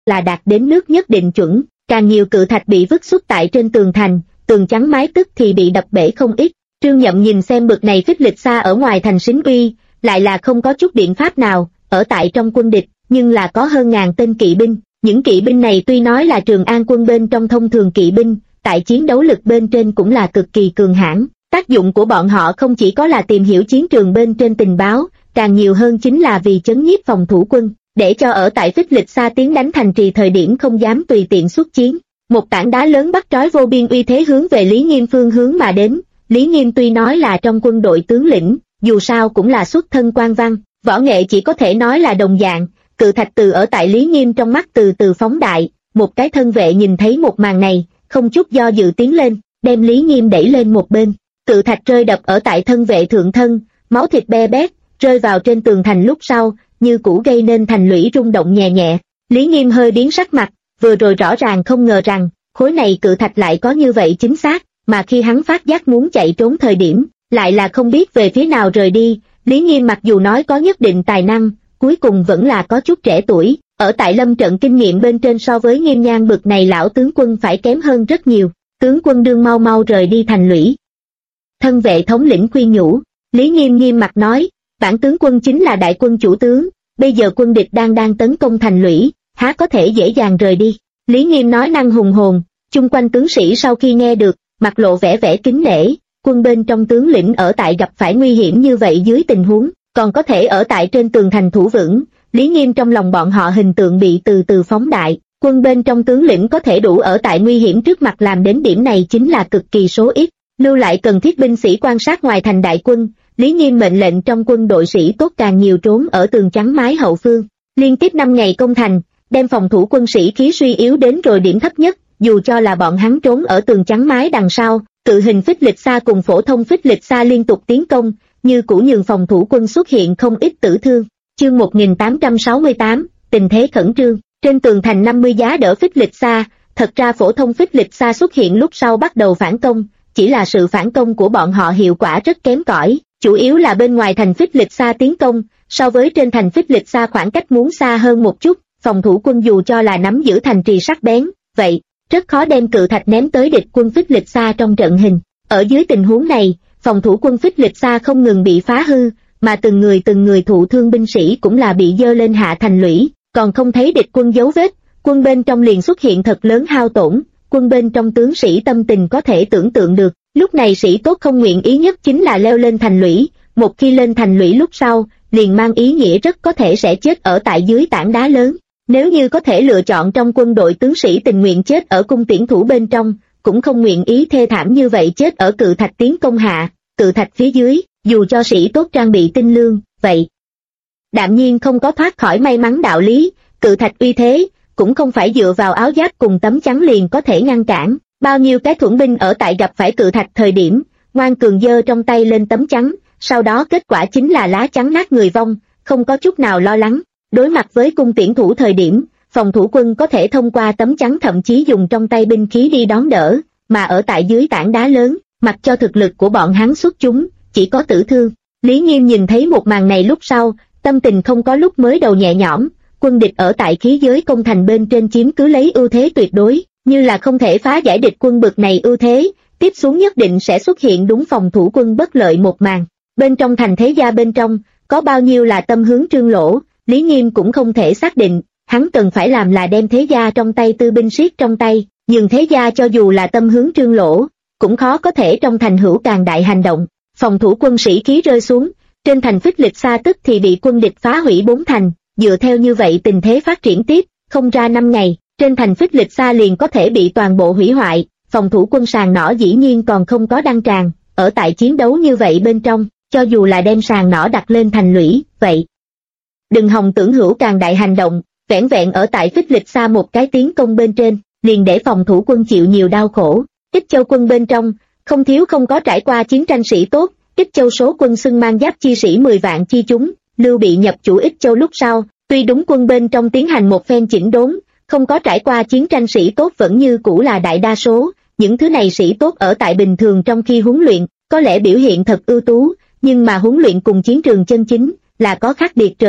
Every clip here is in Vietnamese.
là đạt đến nước nhất định chuẩn, càng nhiều cự thạch bị vứt xuất tại trên tường thành, tường chắn mái tức thì bị đập bể không ít. Trương Nhậm nhìn xem bực này phích lịch xa ở ngoài thành Sính Uy, lại là không có chút biện pháp nào, ở tại trong quân địch, nhưng là có hơn ngàn tên kỵ binh. Những kỵ binh này tuy nói là Trường An quân bên trong thông thường kỵ binh, tại chiến đấu lực bên trên cũng là cực kỳ cường hãn. Tác dụng của bọn họ không chỉ có là tìm hiểu chiến trường bên trên tình báo, càng nhiều hơn chính là vì chấn nhiếp phòng thủ quân, để cho ở tại phích lịch xa tiến đánh thành trì thời điểm không dám tùy tiện xuất chiến. Một tảng đá lớn bắt trói vô biên uy thế hướng về Lý Nghiêm phương hướng mà đến. Lý Nghiêm tuy nói là trong quân đội tướng lĩnh, dù sao cũng là xuất thân quan văn, võ nghệ chỉ có thể nói là đồng dạng. Cự thạch từ ở tại Lý Nghiêm trong mắt từ từ phóng đại, một cái thân vệ nhìn thấy một màn này, không chút do dự tiến lên, đem Lý Nghiêm đẩy lên một bên. Cự thạch rơi đập ở tại thân vệ thượng thân, máu thịt be bét, rơi vào trên tường thành lúc sau, như cũ gây nên thành lũy rung động nhẹ nhẹ. Lý Nghiêm hơi biến sắc mặt, vừa rồi rõ ràng không ngờ rằng, khối này cự thạch lại có như vậy chính xác, mà khi hắn phát giác muốn chạy trốn thời điểm, lại là không biết về phía nào rời đi. Lý Nghiêm mặc dù nói có nhất định tài năng, cuối cùng vẫn là có chút trẻ tuổi, ở tại lâm trận kinh nghiệm bên trên so với Nghiêm Nhan bực này lão tướng quân phải kém hơn rất nhiều. Tướng quân đương mau mau rời đi thành lũy. Thân vệ thống lĩnh khuyên nhủ. Lý Nghiêm nghiêm mặt nói, bản tướng quân chính là đại quân chủ tướng, bây giờ quân địch đang tấn công thành lũy, há có thể dễ dàng rời đi. Lý Nghiêm nói năng hùng hồn, chung quanh tướng sĩ sau khi nghe được, mặt lộ vẻ vẻ kính nể. Quân bên trong tướng lĩnh ở tại gặp phải nguy hiểm như vậy dưới tình huống, còn có thể ở tại trên tường thành thủ vững. Lý Nghiêm trong lòng bọn họ hình tượng bị từ từ phóng đại, quân bên trong tướng lĩnh có thể đủ ở tại nguy hiểm trước mặt làm đến điểm này chính là cực kỳ số ít, lưu lại cần thiết binh sĩ quan sát ngoài thành đại quân. Lý Nghiêm mệnh lệnh trong quân đội sĩ tốt càng nhiều trốn ở tường chắn mái hậu phương, liên tiếp 5 ngày công thành, đem phòng thủ quân sĩ khí suy yếu đến rồi điểm thấp nhất. Dù cho là bọn hắn trốn ở tường chắn mái đằng sau, cự hình phích lịch xa cùng phổ thông phích lịch xa liên tục tiến công, như cũ nhường phòng thủ quân xuất hiện không ít tử thương. Chương 1868, tình thế khẩn trương. Trên tường thành 50 giá đỡ phích lịch xa, thật ra phổ thông phích lịch xa xuất hiện lúc sau bắt đầu phản công, chỉ là sự phản công của bọn họ hiệu quả rất kém cỏi, chủ yếu là bên ngoài thành phích lịch xa tiến công, so với trên thành phích lịch xa khoảng cách muốn xa hơn một chút, phòng thủ quân dù cho là nắm giữ thành trì sắc bén, vậy rất khó đem cự thạch ném tới địch quân phích lịch xa trong trận hình. Ở dưới tình huống này, phòng thủ quân phích lịch xa không ngừng bị phá hư, mà từng người thụ thương binh sĩ cũng là bị dơ lên hạ thành lũy, còn không thấy địch quân dấu vết, quân bên trong liền xuất hiện thật lớn hao tổn. Quân bên trong tướng sĩ tâm tình có thể tưởng tượng được, lúc này sĩ tốt không nguyện ý nhất chính là leo lên thành lũy, một khi lên thành lũy lúc sau, liền mang ý nghĩa rất có thể sẽ chết ở tại dưới tảng đá lớn. Nếu như có thể lựa chọn trong quân đội tướng sĩ tình nguyện chết ở cung tiễn thủ bên trong, cũng không nguyện ý thê thảm như vậy chết ở cự thạch tiến công hạ. Cự thạch phía dưới, dù cho sĩ tốt trang bị tinh lương, vậy đạm nhiên không có thoát khỏi may mắn đạo lý. Cự thạch uy thế cũng không phải dựa vào áo giáp cùng tấm chắn liền có thể ngăn cản. Bao nhiêu cái thuẫn binh ở tại gặp phải cự thạch thời điểm, ngoan cường giơ trong tay lên tấm chắn, sau đó kết quả chính là lá chắn nát người vong, không có chút nào lo lắng. Đối mặt với cung tiễn thủ thời điểm, phòng thủ quân có thể thông qua tấm chắn thậm chí dùng trong tay binh khí đi đón đỡ, mà ở tại dưới tảng đá lớn, mặc cho thực lực của bọn hắn xuất chúng, chỉ có tử thương. Lý Nghiêm nhìn thấy một màn này lúc sau, tâm tình không có lúc mới đầu nhẹ nhõm. Quân địch ở tại khí giới công thành bên trên chiếm cứ lấy ưu thế tuyệt đối, như là không thể phá giải địch quân bực này ưu thế, tiếp xuống nhất định sẽ xuất hiện đúng phòng thủ quân bất lợi một màn. Bên trong thành thế gia bên trong, có bao nhiêu là tâm hướng Trương Lỗ, Lý Nghiêm cũng không thể xác định, hắn cần phải làm là đem thế gia trong tay tư binh siết trong tay, nhưng thế gia cho dù là tâm hướng Trương Lỗ, cũng khó có thể trong thành hữu càng đại hành động. Phòng thủ quân sĩ khí rơi xuống, trên thành phích lịch xa tức thì bị quân địch phá hủy 4 thành, dựa theo như vậy tình thế phát triển tiếp, không ra 5 ngày, trên thành phích lịch xa liền có thể bị toàn bộ hủy hoại. Phòng thủ quân sàng nỏ dĩ nhiên còn không có đăng tràng, ở tại chiến đấu như vậy bên trong, cho dù là đem sàng nỏ đặt lên thành lũy, vậy đừng hòng tưởng hữu càng đại hành động, vẻn vẹn ở tại phích lịch xa một cái tiến công bên trên, liền để phòng thủ quân chịu nhiều đau khổ. Ích Châu quân bên trong, không thiếu không có trải qua chiến tranh sĩ tốt, Ích Châu số quân xưng mang giáp chi sĩ 10 vạn chi chúng. Lưu Bị nhập chủ Ích Châu lúc sau, tuy đúng quân bên trong tiến hành một phen chỉnh đốn, không có trải qua chiến tranh sĩ tốt vẫn như cũ là đại đa số. Những thứ này sĩ tốt ở tại bình thường trong khi huấn luyện, có lẽ biểu hiện thật ưu tú, nhưng mà huấn luyện cùng chiến trường chân chính là có khác biệt trời vực.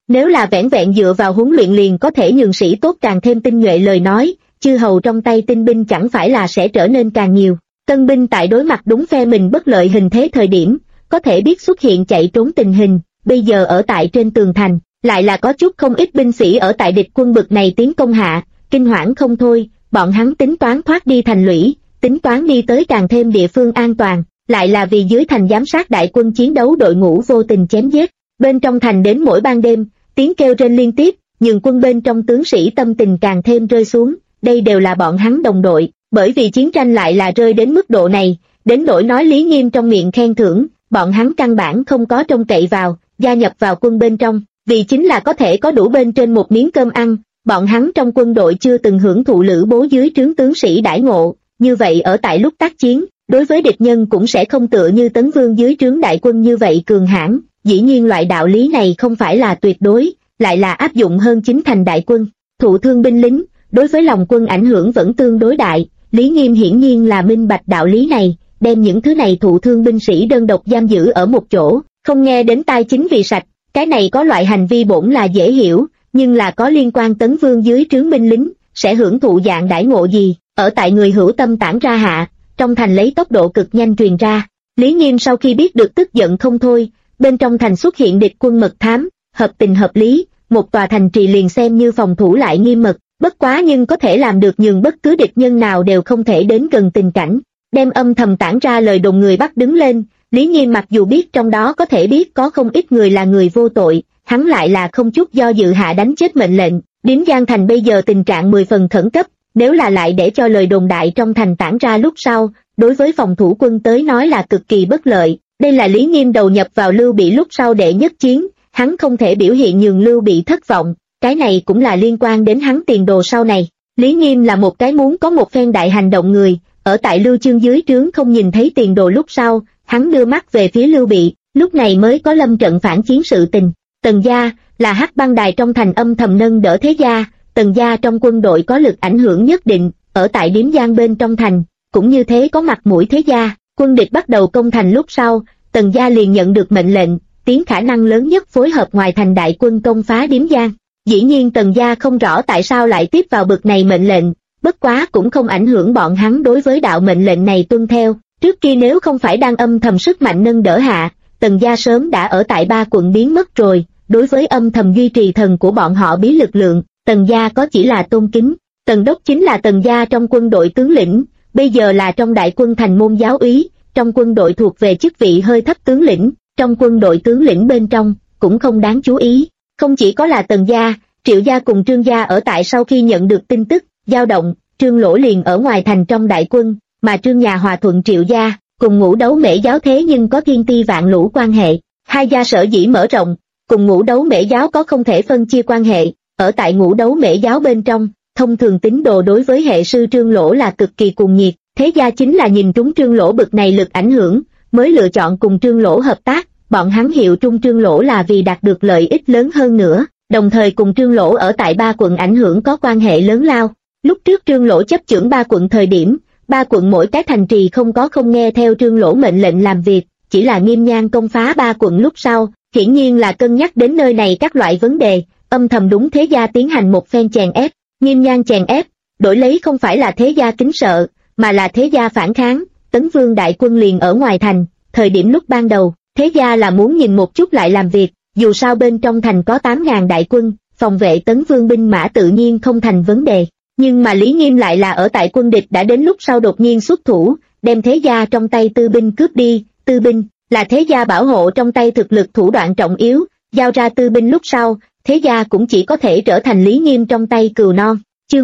Nếu là vẻn vẹn dựa vào huấn luyện liền có thể nhường sĩ tốt càng thêm tinh nhuệ lời nói, chư hầu trong tay tinh binh chẳng phải là sẽ trở nên càng nhiều. Tân binh tại đối mặt đúng phe mình bất lợi hình thế thời điểm, có thể biết xuất hiện chạy trốn tình hình, bây giờ ở tại trên tường thành, lại là có chút không ít binh sĩ ở tại địch quân bực này tiến công hạ, kinh hoảng không thôi, bọn hắn tính toán thoát đi thành lũy, tính toán đi tới càng thêm địa phương an toàn, lại là vì dưới thành giám sát đại quân chiến đấu đội ngũ vô tình chém giết. Bên trong thành đến mỗi ban đêm, tiếng kêu rên liên tiếp, nhưng quân bên trong tướng sĩ tâm tình càng thêm rơi xuống, đây đều là bọn hắn đồng đội, bởi vì chiến tranh lại là rơi đến mức độ này, đến nỗi nói Lý Nghiêm trong miệng khen thưởng, bọn hắn căn bản không có trông cậy vào, gia nhập vào quân bên trong, vì chính là có thể có đủ bên trên một miếng cơm ăn, bọn hắn trong quân đội chưa từng hưởng thụ Lữ Bố dưới trướng tướng sĩ đãi ngộ, như vậy ở tại lúc tác chiến, đối với địch nhân cũng sẽ không tựa như Tấn Vương dưới trướng đại quân như vậy cường hãn. Dĩ nhiên loại đạo lý này không phải là tuyệt đối, lại là áp dụng hơn chính thành đại quân, thụ thương binh lính, đối với lòng quân ảnh hưởng vẫn tương đối đại. Lý Nghiêm hiển nhiên là minh bạch đạo lý này, đem những thứ này thụ thương binh sĩ đơn độc giam giữ ở một chỗ, không nghe đến tai chính vì sạch, cái này có loại hành vi bổn là dễ hiểu, nhưng là có liên quan Tấn Vương dưới trướng binh lính, sẽ hưởng thụ dạng đãi ngộ gì, ở tại người hữu tâm tản ra hạ, trong thành lấy tốc độ cực nhanh truyền ra. Lý Nghiêm sau khi biết được tức giận không thôi, bên trong thành xuất hiện địch quân mật thám, hợp tình hợp lý, một tòa thành trì liền xem như phòng thủ lại nghiêm mật, bất quá nhưng có thể làm được nhường bất cứ địch nhân nào đều không thể đến gần tình cảnh, đem âm thầm tản ra lời đồn người bắt đứng lên. Lý Nghiêm mặc dù biết trong đó có thể biết có không ít người là người vô tội, hắn lại là không chút do dự hạ đánh chết mệnh lệnh. Điếm Giang thành bây giờ tình trạng 10 phần khẩn cấp, nếu là lại để cho lời đồn đại trong thành tản ra lúc sau, đối với phòng thủ quân tới nói là cực kỳ bất lợi. Đây là Lý Nghiêm đầu nhập vào Lưu Bị lúc sau đệ nhất chiến, hắn không thể biểu hiện nhường Lưu Bị thất vọng, cái này cũng là liên quan đến hắn tiền đồ sau này. Lý Nghiêm là một cái muốn có một phen đại hành động người, ở tại Lưu Chương dưới trướng không nhìn thấy tiền đồ lúc sau, hắn đưa mắt về phía Lưu Bị, lúc này mới có lâm trận phản chiến sự tình. Tần gia là hắc băng đài trong thành âm thầm nâng đỡ thế gia, Tần gia trong quân đội có lực ảnh hưởng nhất định, ở tại Điếm Giang bên trong thành, cũng như thế có mặt mũi thế gia. Quân địch bắt đầu công thành lúc sau, Tần gia liền nhận được mệnh lệnh, tiến khả năng lớn nhất phối hợp ngoài thành đại quân công phá Điếm Giang. Dĩ nhiên Tần gia không rõ tại sao lại tiếp vào bực này mệnh lệnh, bất quá cũng không ảnh hưởng bọn hắn đối với đạo mệnh lệnh này tuân theo. Trước kia nếu không phải đang âm thầm sức mạnh nâng đỡ hạ, Tần gia sớm đã ở tại 3 quận biến mất rồi. Đối với âm thầm duy trì thần của bọn họ bí lực lượng, Tần gia có chỉ là tôn kính. Tần đốc chính là Tần gia trong quân đội tướng lĩnh, bây giờ là trong đại quân thành môn giáo úy, trong quân đội thuộc về chức vị hơi thấp tướng lĩnh, trong quân đội tướng lĩnh bên trong, cũng không đáng chú ý. Không chỉ có là Tần gia, Triệu gia cùng Trương gia ở tại sau khi nhận được tin tức, dao động, Trương Lỗ liền ở ngoài thành trong đại quân, mà Trương nhà hòa thuận Triệu gia, cùng Ngũ Đấu Mễ giáo thế nhưng có thiên ti vạn lũ quan hệ. Hai gia sở dĩ mở rộng, cùng Ngũ Đấu Mễ giáo có không thể phân chia quan hệ, ở tại Ngũ Đấu Mễ giáo bên trong, thông thường tín đồ đối với hệ sư Trương Lỗ là cực kỳ cuồng nhiệt, thế gia chính là nhìn trúng Trương Lỗ bực này lực ảnh hưởng, mới lựa chọn cùng Trương Lỗ hợp tác, bọn hắn hiệu trung Trương Lỗ là vì đạt được lợi ích lớn hơn nữa, đồng thời cùng Trương Lỗ ở tại 3 quận ảnh hưởng có quan hệ lớn lao. Lúc trước Trương Lỗ chấp chưởng 3 quận thời điểm, 3 quận mỗi cái thành trì không nghe theo Trương Lỗ mệnh lệnh làm việc, chỉ là Nghiêm Nhan công phá 3 quận lúc sau, hiển nhiên là cân nhắc đến nơi này các loại vấn đề, âm thầm đúng thế gia tiến hành một phen chèn ép. Nghiêm Nhan chèn ép, đổi lấy không phải là thế gia kính sợ, mà là thế gia phản kháng. Tấn Vương đại quân liền ở ngoài thành, thời điểm lúc ban đầu, thế gia là muốn nhìn một chút lại làm việc, dù sao bên trong thành có 8.000 đại quân, phòng vệ Tấn Vương binh mã tự nhiên không thành vấn đề. Nhưng mà Lý Nghiêm lại là ở tại quân địch đã đến lúc sau đột nhiên xuất thủ, đem thế gia trong tay tư binh cướp đi. Tư binh là thế gia bảo hộ trong tay thực lực thủ đoạn trọng yếu, giao ra tư binh lúc sau, thế gia cũng chỉ có thể trở thành Lý Nghiêm trong tay cừu non. Chương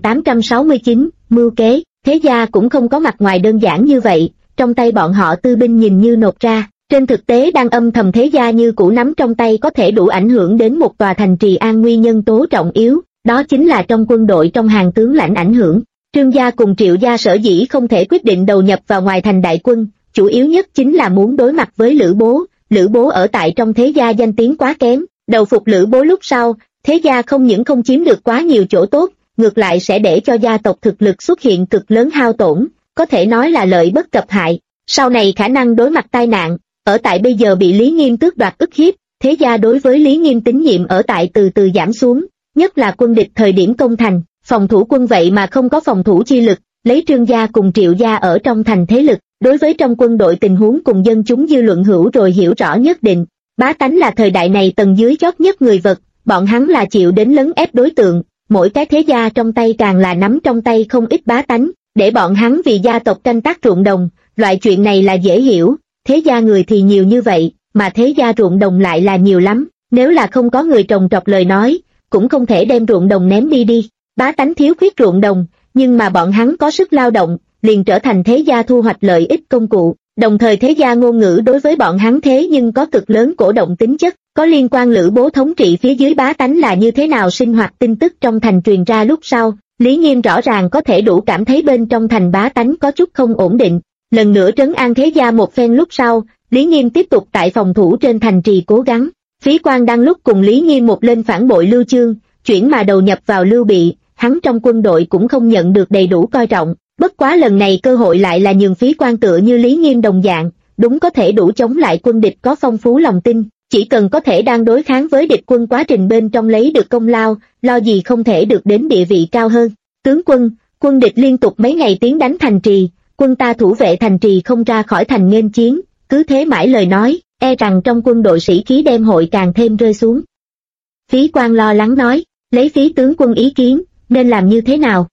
1869, mưu kế. Thế gia cũng không có mặt ngoài đơn giản như vậy, trong tay bọn họ tư binh nhìn như nộp ra, trên thực tế đang âm thầm thế gia như cũ nắm trong tay có thể đủ ảnh hưởng đến một tòa thành trì an nguy nhân tố trọng yếu, đó chính là trong quân đội trong hàng tướng lãnh ảnh hưởng. Trương gia cùng Triệu gia sở dĩ không thể quyết định đầu nhập vào ngoài thành đại quân, chủ yếu nhất chính là muốn đối mặt với Lữ Bố. Lữ Bố ở tại trong thế gia danh tiếng quá kém, đầu phục Lữ Bố lúc sau, thế gia không những không chiếm được quá nhiều chỗ tốt, ngược lại sẽ để cho gia tộc thực lực xuất hiện cực lớn hao tổn, có thể nói là lợi bất cập hại. Sau này khả năng đối mặt tai nạn, ở tại bây giờ bị Lý Nghiêm tước đoạt ức hiếp, thế gia đối với Lý Nghiêm tín nhiệm ở tại từ từ giảm xuống, nhất là quân địch thời điểm công thành, phòng thủ quân vậy mà không có phòng thủ chi lực, lấy Trương gia cùng Triệu gia ở trong thành thế lực, đối với trong quân đội tình huống cùng dân chúng dư luận hữu rồi hiểu rõ nhất định. Bá tánh là thời đại này tầng dưới chót nhất người vật, bọn hắn là chịu đến lấn ép đối tượng, mỗi cái thế gia trong tay càng là nắm trong tay không ít bá tánh, để bọn hắn vì gia tộc canh tác ruộng đồng, loại chuyện này là dễ hiểu, thế gia người thì nhiều như vậy, mà thế gia ruộng đồng lại là nhiều lắm, nếu là không có người trồng trọt lời nói, cũng không thể đem ruộng đồng ném đi. Bá tánh thiếu khuyết ruộng đồng, nhưng mà bọn hắn có sức lao động, liền trở thành thế gia thu hoạch lợi ích công cụ, đồng thời thế gia ngôn ngữ đối với bọn hắn thế nhưng có cực lớn cổ động tính chất, có liên quan Lữ Bố thống trị phía dưới bá tánh là như thế nào sinh hoạt tin tức trong thành truyền ra lúc sau, Lý Nghiêm rõ ràng có thể đủ cảm thấy bên trong thành bá tánh có chút không ổn định. Lần nữa trấn an thế gia một phen lúc sau, Lý Nghiêm tiếp tục tại phòng thủ trên thành trì cố gắng. Phí Quan đang lúc cùng Lý Nghiêm một lên phản bội Lưu Chương, chuyển mà đầu nhập vào Lưu Bị, hắn trong quân đội cũng không nhận được đầy đủ coi trọng. Bất quá lần này cơ hội lại là nhường Phí Quan tựa như Lý Nghiêm đồng dạng, đúng có thể đủ chống lại quân địch có phong phú lòng tin, chỉ cần có thể đang đối kháng với địch quân quá trình bên trong lấy được công lao, lo gì không thể được đến địa vị cao hơn. Tướng quân, quân địch liên tục mấy ngày tiến đánh thành trì, quân ta thủ vệ thành trì không ra khỏi thành nghênh chiến, cứ thế mãi lời nói, e rằng trong quân đội sĩ khí đem hội càng thêm rơi xuống. Phí Quan lo lắng nói, lấy Phí tướng quân ý kiến, nên làm như thế nào?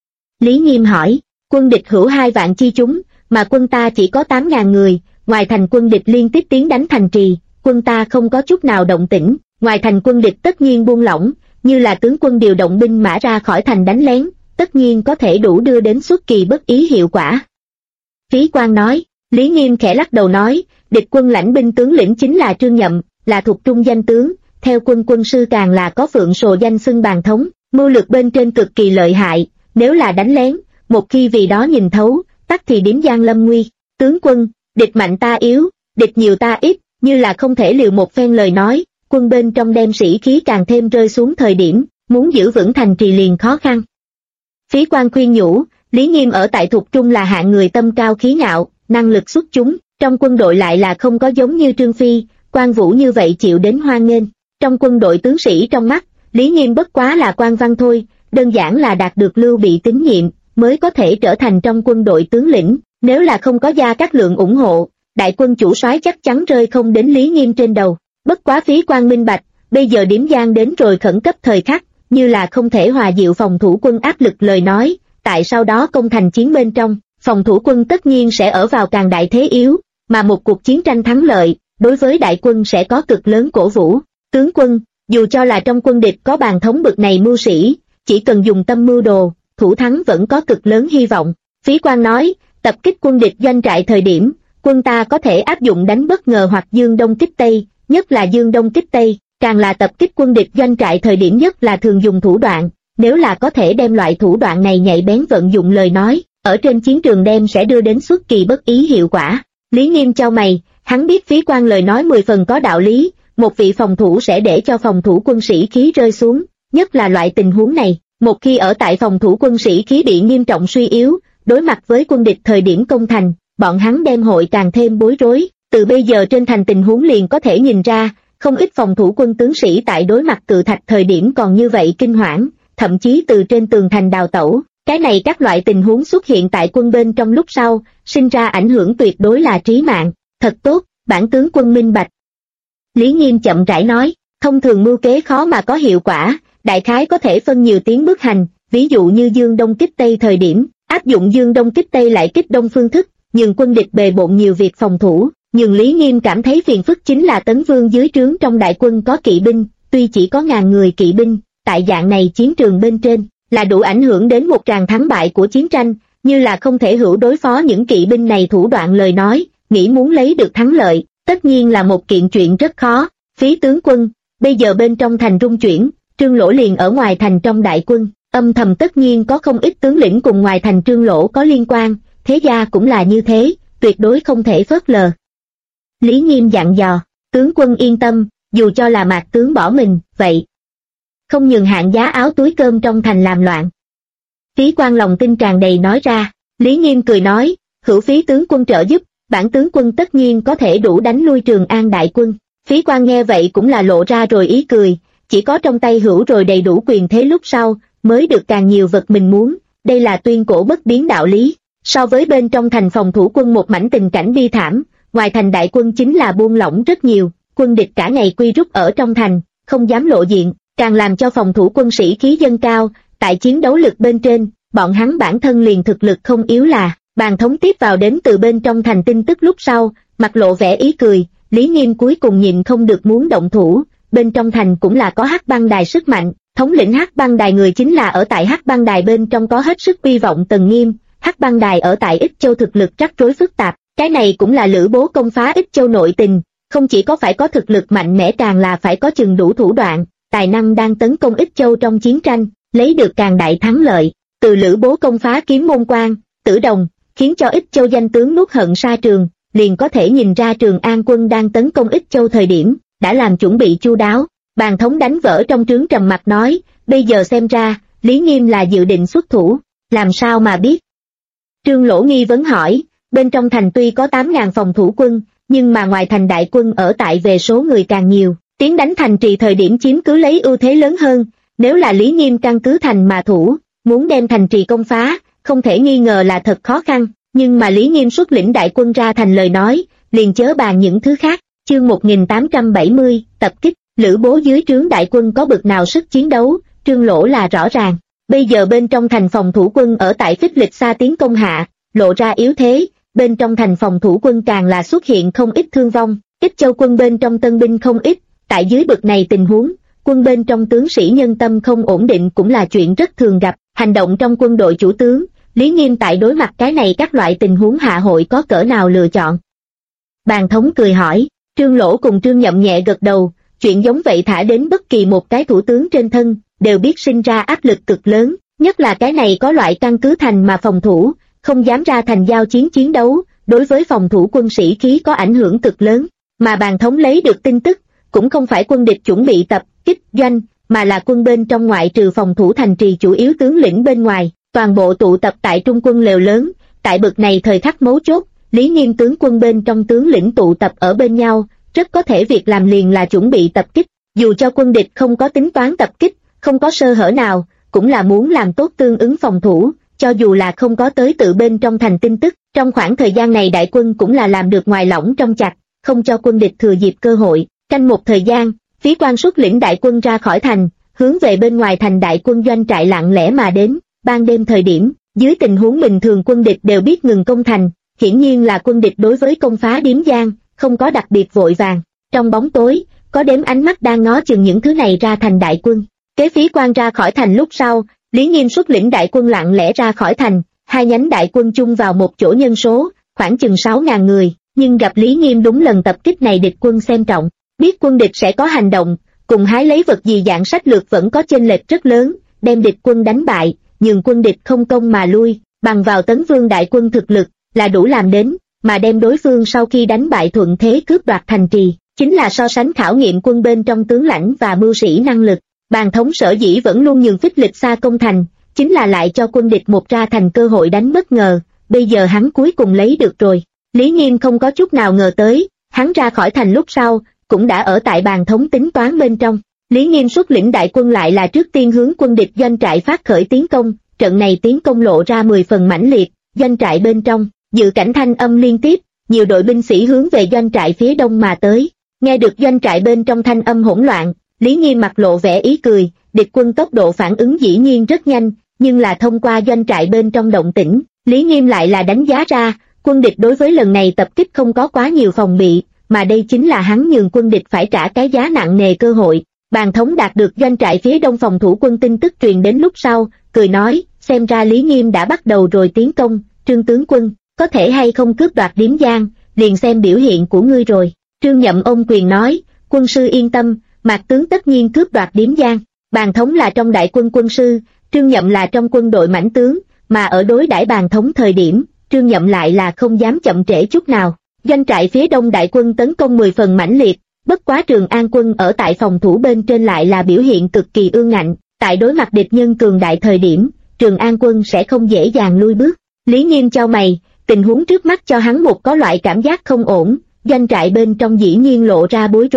Lý Nghiêm hỏi, quân địch hữu 2 vạn chi chúng, mà quân ta chỉ có 8.000 người, ngoài thành quân địch liên tiếp tiến đánh thành trì, quân ta không có chút nào động tĩnh, ngoài thành quân địch tất nhiên buông lỏng, như là tướng quân điều động binh mã ra khỏi thành đánh lén, tất nhiên có thể đủ đưa đến xuất kỳ bất ý hiệu quả. Phí Quan nói, Lý Nghiêm khẽ lắc đầu nói, địch quân lãnh binh tướng lĩnh chính là Trương Nhậm, là thuộc trung danh tướng, theo quân sư càng là có Phượng Sồ danh xưng bàn thống, mưu lược bên trên cực kỳ lợi hại, nếu là đánh lén, một khi vì đó nhìn thấu, tắc thì điếm giang lâm nguy. Tướng quân, địch mạnh ta yếu, địch nhiều ta ít, như là không thể liều một phen lời nói, quân bên trong đem sĩ khí càng thêm rơi xuống thời điểm, muốn giữ vững thành trì liền khó khăn. Phí Quan khuyên nhủ, Lý Nghiêm ở tại thuộc trung là hạng người tâm cao khí ngạo, năng lực xuất chúng, trong quân đội lại là không có giống như Trương Phi, Quan Vũ như vậy chịu đến hoan nghênh. Trong quân đội tướng sĩ trong mắt, Lý Nghiêm bất quá là quan văn thôi, đơn giản là đạt được Lưu Bị tín nhiệm, mới có thể trở thành trong quân đội tướng lĩnh, nếu là không có Gia Cát Lượng ủng hộ, đại quân chủ soái chắc chắn rơi không đến Lý Nghiêm trên đầu. Bất quá Phí Quan minh bạch, bây giờ điểm giang đến rồi khẩn cấp thời khắc, như là không thể hòa dịu phòng thủ quân áp lực lời nói, tại sau đó công thành chiến bên trong, phòng thủ quân tất nhiên sẽ ở vào càng đại thế yếu, mà một cuộc chiến tranh thắng lợi, đối với đại quân sẽ có cực lớn cổ vũ. Tướng quân, dù cho là trong quân địch có bàn thống bực này mưu sĩ, chỉ cần dùng tâm mưu đồ, thủ thắng vẫn có cực lớn hy vọng. Phí Quan nói, tập kích quân địch doanh trại thời điểm, quân ta có thể áp dụng đánh bất ngờ hoặc dương đông kích tây, nhất là dương đông kích tây, càng là tập kích quân địch doanh trại thời điểm nhất là thường dùng thủ đoạn, nếu là có thể đem loại thủ đoạn này nhạy bén vận dụng lời nói, ở trên chiến trường đem sẽ đưa đến xuất kỳ bất ý hiệu quả. Lý Nghiêm chau mày, hắn biết Phí Quan lời nói 10 phần có đạo lý, một vị phòng thủ sẽ để cho phòng thủ quân sĩ khí rơi xuống, nhất là loại tình huống này, một khi ở tại phòng thủ quân sĩ khí bị nghiêm trọng suy yếu, đối mặt với quân địch thời điểm công thành, bọn hắn đem hội càng thêm bối rối. Từ bây giờ trên thành tình huống liền có thể nhìn ra, không ít phòng thủ quân tướng sĩ tại đối mặt cự thạch thời điểm còn như vậy kinh hoảng, thậm chí từ trên tường thành đào tẩu. Cái này các loại tình huống xuất hiện tại quân bên trong lúc sau, sinh ra ảnh hưởng tuyệt đối là trí mạng. Thật tốt, bản tướng quân minh bạch. Lý Nghiêm chậm rãi nói, thông thường mưu kế khó mà có hiệu quả, đại khái có thể phân nhiều tiếng bước hành, ví dụ như dương đông kích tây thời điểm, áp dụng dương đông kích tây lại kích đông phương thức, nhưng quân địch bề bộn nhiều việc phòng thủ. Nhưng Lý Nghiêm cảm thấy phiền phức chính là Tấn Vương dưới trướng trong đại quân có kỵ binh, tuy chỉ có 1000 người kỵ binh, tại dạng này chiến trường bên trên, là đủ ảnh hưởng đến một tràng thắng bại của chiến tranh, như là không thể hữu đối phó những kỵ binh này thủ đoạn lời nói, nghĩ muốn lấy được thắng lợi, tất nhiên là một kiện chuyện rất khó. Phí tướng quân, bây giờ bên trong thành rung chuyển, Trương Lỗ liền ở ngoài thành trong đại quân, âm thầm tất nhiên có không ít tướng lĩnh cùng ngoài thành Trương Lỗ có liên quan, thế gia cũng là như thế, tuyệt đối không thể phớt lờ. Lý Nghiêm dặn dò, tướng quân yên tâm, dù cho là Mạc tướng bỏ mình, vậy không nhường hạng giá áo túi cơm trong thành làm loạn. Phí Quan lòng tin tràn đầy nói ra. Lý Nghiêm cười nói, hữu Phí tướng quân trợ giúp, bản tướng quân tất nhiên có thể đủ đánh lui Trường An đại quân. Phí Quan nghe vậy cũng là lộ ra rồi ý cười, chỉ có trong tay hữu rồi đầy đủ quyền thế lúc sau, mới được càng nhiều vật mình muốn, đây là tuyên cổ bất biến đạo lý. So với bên trong thành phòng thủ quân một mảnh tình cảnh bi thảm, ngoài thành đại quân chính là buông lỏng rất nhiều, quân địch cả ngày quy rút ở trong thành, không dám lộ diện, càng làm cho phòng thủ quân sĩ khí dâng cao, tại chiến đấu lực bên trên, bọn hắn bản thân liền thực lực không yếu là. Bàn thống tiếp vào đến từ bên trong thành tin tức lúc sau, mặt lộ vẻ ý cười, Lý Nghiêm cuối cùng nhịn không được muốn động thủ, bên trong thành cũng là có Hắc Băng Đài sức mạnh, thống lĩnh Hắc Băng Đài người chính là ở tại Hắc Băng Đài bên trong có hết sức uy vọng Tần Nghiêm. Hắc Băng Đài ở tại Ích Châu thực lực rắc rối phức tạp, cái này cũng là Lữ Bố công phá Ích Châu nội tình, không chỉ có phải có thực lực mạnh mẽ càng là phải có chừng đủ thủ đoạn, tài năng đang tấn công Ích Châu trong chiến tranh, lấy được càng đại thắng lợi. Từ Lữ Bố công phá Kiếm Môn Quan, Tử Đồng, khiến cho Ích Châu danh tướng nuốt hận sa trường, liền có thể nhìn ra Trường An quân đang tấn công Ích Châu thời điểm, đã làm chuẩn bị chu đáo. Bàn thống đánh vỡ trong trướng trầm mặt nói, bây giờ xem ra, Lý Nghiêm là dự định xuất thủ, làm sao mà biết? Trương Lỗ nghi vấn hỏi, bên trong thành tuy có 8.000 phòng thủ quân, nhưng mà ngoài thành đại quân ở tại về số người càng nhiều, tiến đánh thành trì thời điểm chiếm cứ lấy ưu thế lớn hơn, nếu là Lý Nghiêm căn cứ thành mà thủ, muốn đem thành trì công phá, không thể nghi ngờ là thật khó khăn, nhưng mà Lý Nghiêm xuất lĩnh đại quân ra thành lời nói, liền chớ bàn những thứ khác. Chương 1870, tập kích, Lữ Bố dưới trướng đại quân có bực nào sức chiến đấu, Trương Lỗ là rõ ràng. Bây giờ bên trong thành phòng thủ quân ở tại Phích Lịch Sa tiến công hạ, lộ ra yếu thế, bên trong thành phòng thủ quân càng là xuất hiện không ít thương vong, Ích Châu quân bên trong tân binh không ít, tại dưới bực này tình huống, quân bên trong tướng sĩ nhân tâm không ổn định cũng là chuyện rất thường gặp, hành động trong quân đội chủ tướng, Lý Nghiêm tại đối mặt cái này các loại tình huống hạ hội có cỡ nào lựa chọn. Bàn thống cười hỏi, Trương Lỗ cùng Trương Nhậm nhẹ gật đầu, chuyện giống vậy thả đến bất kỳ một cái thủ tướng trên thân, đều biết sinh ra áp lực cực lớn, nhất là cái này có loại căn cứ thành mà phòng thủ, không dám ra thành giao chiến chiến đấu, đối với phòng thủ quân sĩ khí có ảnh hưởng cực lớn, mà bàn thống lấy được tin tức, cũng không phải quân địch chuẩn bị tập kích doanh, mà là quân bên trong ngoại trừ phòng thủ thành trì chủ yếu tướng lĩnh bên ngoài, toàn bộ tụ tập tại trung quân lều lớn, tại bực này thời khắc mấu chốt, Lý Nghiêm tướng quân bên trong tướng lĩnh tụ tập ở bên nhau, rất có thể việc làm liền là chuẩn bị tập kích, dù cho quân địch không có tính toán tập kích, không có sơ hở nào, cũng là muốn làm tốt tương ứng phòng thủ, cho dù là không có tới tự bên trong thành tin tức, trong khoảng thời gian này đại quân cũng là làm được ngoài lỏng trong chặt, không cho quân địch thừa dịp cơ hội. Canh một thời gian, Phí Quan xuất lĩnh đại quân ra khỏi thành, hướng về bên ngoài thành đại quân doanh trại lặng lẽ mà đến, ban đêm thời điểm, dưới tình huống bình thường quân địch đều biết ngừng công thành, hiển nhiên là quân địch đối với công phá Điếm Giang, không có đặc biệt vội vàng. Trong bóng tối, có đếm ánh mắt đang ngó chừng những thứ này ra thành đại quân. Kế Phí Quan ra khỏi thành lúc sau, Lý Nghiêm xuất lĩnh đại quân lặng lẽ ra khỏi thành, hai nhánh đại quân chung vào một chỗ nhân số, khoảng chừng 6.000 người, nhưng gặp Lý Nghiêm đúng lần tập kích này địch quân xem trọng, biết quân địch sẽ có hành động, cùng hái lấy vật gì dạng sách lược vẫn có chênh lệch rất lớn, đem địch quân đánh bại, nhường quân địch không công mà lui, bằng vào Tấn Vương đại quân thực lực, là đủ làm đến, mà đem đối phương sau khi đánh bại thuận thế cướp đoạt thành trì, chính là so sánh khảo nghiệm quân bên trong tướng lãnh và mưu sĩ năng lực. Bàn thống sở dĩ vẫn luôn nhường Phích Lịch Sa công thành, chính là lại cho quân địch một ra thành cơ hội đánh bất ngờ, bây giờ hắn cuối cùng lấy được rồi. Lý Nghiêm không có chút nào ngờ tới, hắn ra khỏi thành lúc sau, cũng đã ở tại bàn thống tính toán bên trong. Lý Nghiêm xuất lĩnh đại quân lại là trước tiên hướng quân địch doanh trại phát khởi tiến công, trận này tiến công lộ ra 10 phần mãnh liệt, doanh trại bên trong, dự cảnh thanh âm liên tiếp, nhiều đội binh sĩ hướng về doanh trại phía đông mà tới. Nghe được doanh trại bên trong thanh âm hỗn loạn, Lý Nghiêm mặt lộ vẻ ý cười, địch quân tốc độ phản ứng dĩ nhiên rất nhanh, nhưng là thông qua doanh trại bên trong động tĩnh, Lý Nghiêm lại là đánh giá ra, quân địch đối với lần này tập kích không có quá nhiều phòng bị, mà đây chính là hắn nhường quân địch phải trả cái giá nặng nề cơ hội. Bàn thống đạt được doanh trại phía đông phòng thủ quân tin tức truyền đến lúc sau, cười nói, xem ra Lý Nghiêm đã bắt đầu rồi tiến công, Trương tướng quân, có thể hay không cướp đoạt Điếm Giang, liền xem biểu hiện của ngươi rồi. Trương Nhậm ôm quyền nói, quân sư yên tâm, Mạc tướng tất nhiên cướp đoạt Điếm Giang. Bàn thống là trong đại quân quân sư, Trương Nhậm là trong quân đội mãnh tướng, mà ở đối đãi bàn thống thời điểm, Trương Nhậm lại là không dám chậm trễ chút nào. Doanh trại phía đông đại quân tấn công 10 phần mãnh liệt, bất quá Trường An quân ở tại phòng thủ bên trên lại là biểu hiện cực kỳ ương ngạnh, tại đối mặt địch nhân cường đại thời điểm, Trường An quân sẽ không dễ dàng lui bước. Lý Nghiêm chau mày, tình huống trước mắt cho hắn một có loại cảm giác không ổn, doanh trại bên trong dĩ nhiên lộ ra bối rối,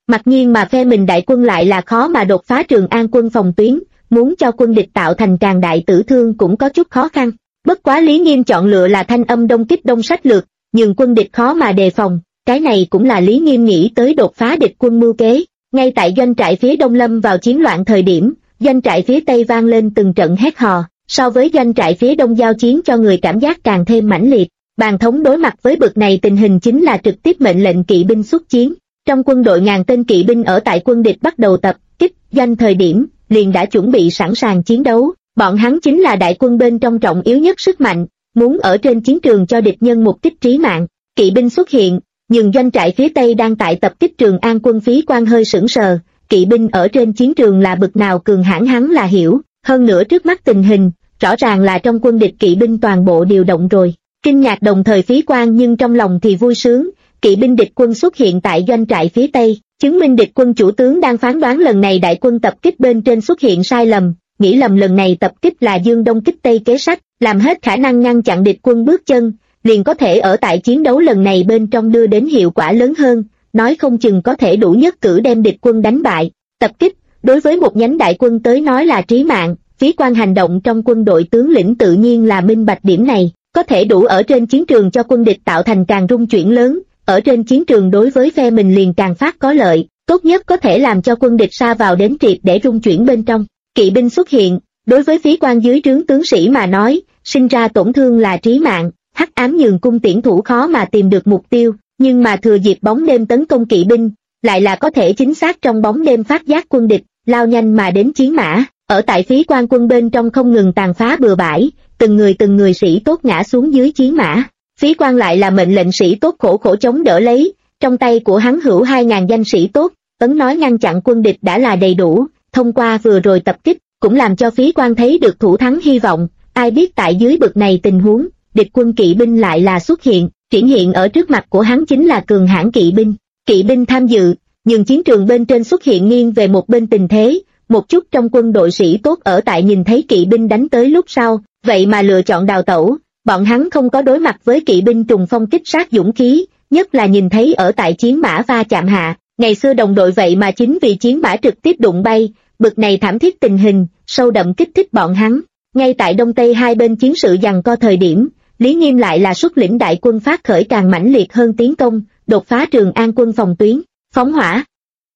Mặc nhiên mà phe mình đại quân lại là khó mà đột phá Trường An quân phòng tuyến, muốn cho quân địch tạo thành càng đại tử thương cũng có chút khó khăn. Bất quá Lý Nghiêm chọn lựa là thanh âm đông kích đông sách lược, nhưng quân địch khó mà đề phòng, cái này cũng là Lý Nghiêm nghĩ tới đột phá địch quân mưu kế. Ngay tại doanh trại phía đông lâm vào chiến loạn thời điểm, doanh trại phía tây vang lên từng trận hét hò, so với doanh trại phía đông giao chiến cho người cảm giác càng thêm mãnh liệt. Bàn thống đối mặt với bực này tình hình chính là trực tiếp mệnh lệnh kỵ binh xuất chiến. Trong quân đội ngàn tên kỵ binh ở tại quân địch bắt đầu tập kích doanh thời điểm, liền đã chuẩn bị sẵn sàng chiến đấu. Bọn hắn chính là đại quân bên trong trọng yếu nhất sức mạnh, muốn ở trên chiến trường cho địch nhân một kích trí mạng. Kỵ binh xuất hiện, nhưng doanh trại phía tây đang tại tập kích Trường An quân Phí Quan hơi sững sờ. Kỵ binh ở trên chiến trường là bực nào cường hãn hắn là hiểu, hơn nữa trước mắt tình hình, rõ ràng là trong quân địch kỵ binh toàn bộ điều động rồi. Kinh ngạc đồng thời Phí Quan nhưng trong lòng thì vui sướng, kỵ binh địch quân xuất hiện tại doanh trại phía tây, chứng minh địch quân chủ tướng đang phán đoán lần này đại quân tập kích bên trên xuất hiện sai lầm, nghĩ lầm lần này tập kích là dương đông kích tây kế sách, làm hết khả năng ngăn chặn địch quân bước chân, liền có thể ở tại chiến đấu lần này bên trong đưa đến hiệu quả lớn hơn, nói không chừng có thể đủ nhất cử đem địch quân đánh bại. Tập kích, đối với một nhánh đại quân tới nói là trí mạng, Phí Quan hành động trong quân đội tướng lĩnh tự nhiên là minh bạch điểm này, có thể đủ ở trên chiến trường cho quân địch tạo thành càng rung chuyển lớn, ở trên chiến trường đối với phe mình liền càng phát có lợi, tốt nhất có thể làm cho quân địch sa vào đến triệt để rung chuyển bên trong. Kỵ binh xuất hiện, đối với Phí Quan dưới trướng tướng sĩ mà nói, sinh ra tổn thương là trí mạng, hắc ám nhường cung tiễn thủ khó mà tìm được mục tiêu, nhưng mà thừa dịp bóng đêm tấn công kỵ binh, lại là có thể chính xác trong bóng đêm phát giác quân địch, lao nhanh mà đến chiến mã, ở tại Phí Quan quân bên trong không ngừng tàn phá bừa bãi, từng người sĩ tốt ngã xuống dưới chiến mã. Phí Quan lại là mệnh lệnh sĩ tốt khổ khổ chống đỡ lấy, trong tay của hắn hữu 2.000 danh sĩ tốt, ấn nói ngăn chặn quân địch đã là đầy đủ, thông qua vừa rồi tập kích, cũng làm cho Phí Quan thấy được thủ thắng hy vọng, ai biết tại dưới bực này tình huống, địch quân kỵ binh lại là xuất hiện, triển hiện ở trước mặt của hắn chính là cường hãn kỵ binh tham dự, nhưng chiến trường bên trên xuất hiện nghiêng về một bên tình thế, một chút trong quân đội sĩ tốt ở tại nhìn thấy kỵ binh đánh tới lúc sau, vậy mà lựa chọn đào tẩu, bọn hắn không có đối mặt với kỵ binh trùng phong kích sát dũng khí, nhất là nhìn thấy ở tại chiến mã va chạm hạ, ngày xưa đồng đội vậy mà chính vì chiến mã trực tiếp đụng bay, bực này thảm thiết tình hình, sâu đậm kích thích bọn hắn. Ngay tại đông tây hai bên chiến sự giằng co thời điểm, Lý Nghiêm lại là xuất lĩnh đại quân phát khởi càng mãnh liệt hơn tiến công, đột phá Trường An quân phòng tuyến, phóng hỏa.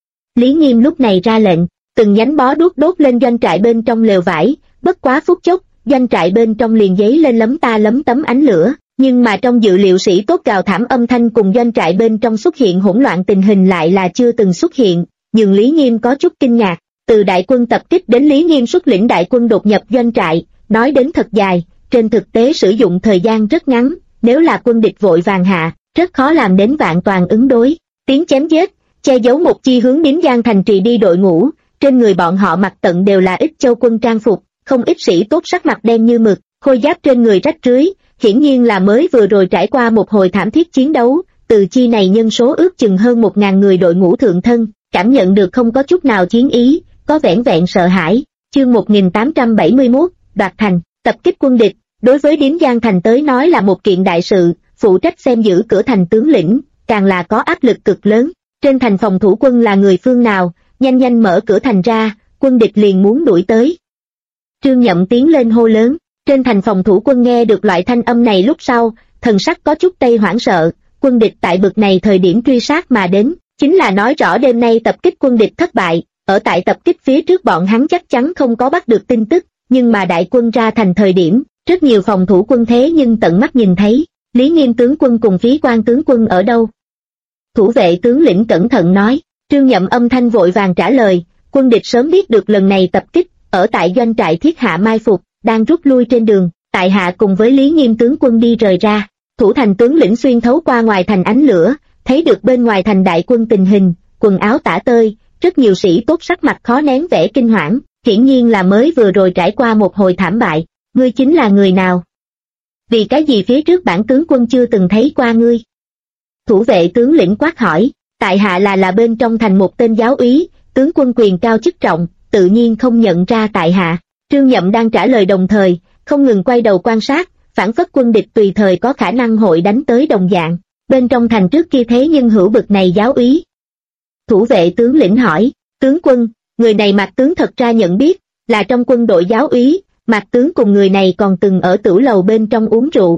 Lý Nghiêm lúc này ra lệnh, từng nhánh bó đuốc đốt lên doanh trại bên trong lều vải, bất quá phút chốc, doanh trại bên trong liền giấy lên lấm ta lấm tấm ánh lửa, nhưng mà trong dự liệu sĩ tốt gào thảm âm thanh cùng doanh trại bên trong xuất hiện hỗn loạn tình hình lại là chưa từng xuất hiện, nhưng Lý Nghiêm có chút kinh ngạc, từ đại quân tập kích đến Lý Nghiêm xuất lĩnh đại quân đột nhập doanh trại, nói đến thật dài, trên thực tế sử dụng thời gian rất ngắn, nếu là quân địch vội vàng hạ, rất khó làm đến vạn toàn ứng đối. Tiếng chém giết, che giấu một chi hướng đến Giang Thành trì đi đội ngũ, trên người bọn họ mặc tận đều là ít châu quân trang phục, không ít sĩ tốt sắc mặt đen như mực, khôi giáp trên người rách rưới, hiển nhiên là mới vừa rồi trải qua một hồi thảm thiết chiến đấu, từ chi này nhân số ước chừng hơn 1.000 người đội ngũ thượng thân, cảm nhận được không có chút nào chiến ý, có vẻn vẹn sợ hãi. Chương 1871, đoạt thành, tập kích quân địch, đối với Điếm Giang Thành tới nói là một kiện đại sự, phụ trách xem giữ cửa thành tướng lĩnh, càng là có áp lực cực lớn. Trên thành phòng thủ quân là người phương nào, nhanh mở cửa thành ra, quân địch liền muốn đuổi tới. Trương Nhậm tiến lên hô lớn, trên thành phòng thủ quân nghe được loại thanh âm này lúc sau, thần sắc có chút tây hoảng sợ, quân địch tại bực này thời điểm truy sát mà đến, chính là nói rõ đêm nay tập kích quân địch thất bại, ở tại tập kích phía trước bọn hắn chắc chắn không có bắt được tin tức, nhưng mà đại quân ra thành thời điểm, rất nhiều phòng thủ quân thế nhưng tận mắt nhìn thấy, Lý Nghiêm tướng quân cùng Phí Quan tướng quân ở đâu? Thủ vệ tướng lĩnh cẩn thận nói, Trương Nhậm âm thanh vội vàng trả lời, quân địch sớm biết được lần này tập kích, ở tại doanh trại thiết hạ mai phục, đang rút lui trên đường, tại hạ cùng với Lý Nghiêm tướng quân đi rời ra, thủ thành tướng lĩnh xuyên thấu qua ngoài thành ánh lửa, thấy được bên ngoài thành đại quân tình hình, quần áo tả tơi, rất nhiều sĩ tốt sắc mặt khó nén vẻ kinh hoảng, hiển nhiên là mới vừa rồi trải qua một hồi thảm bại, ngươi chính là người nào? Vì cái gì phía trước bản tướng quân chưa từng thấy qua ngươi? Thủ vệ tướng lĩnh quát hỏi, tại hạ là bên trong thành một tên giáo úy, tướng quân quyền cao chức trọng, tự nhiên không nhận ra tại hạ. Trương Nhậm đang trả lời đồng thời, không ngừng quay đầu quan sát, phản phất quân địch tùy thời có khả năng hội đánh tới đồng dạng. Bên trong thành trước kia thế nhưng hữu bực này giáo úy. Thủ vệ tướng lĩnh hỏi, tướng quân, người này Mạc tướng thật ra nhận biết, là trong quân đội giáo úy, Mạc tướng cùng người này còn từng ở tửu lầu bên trong uống rượu.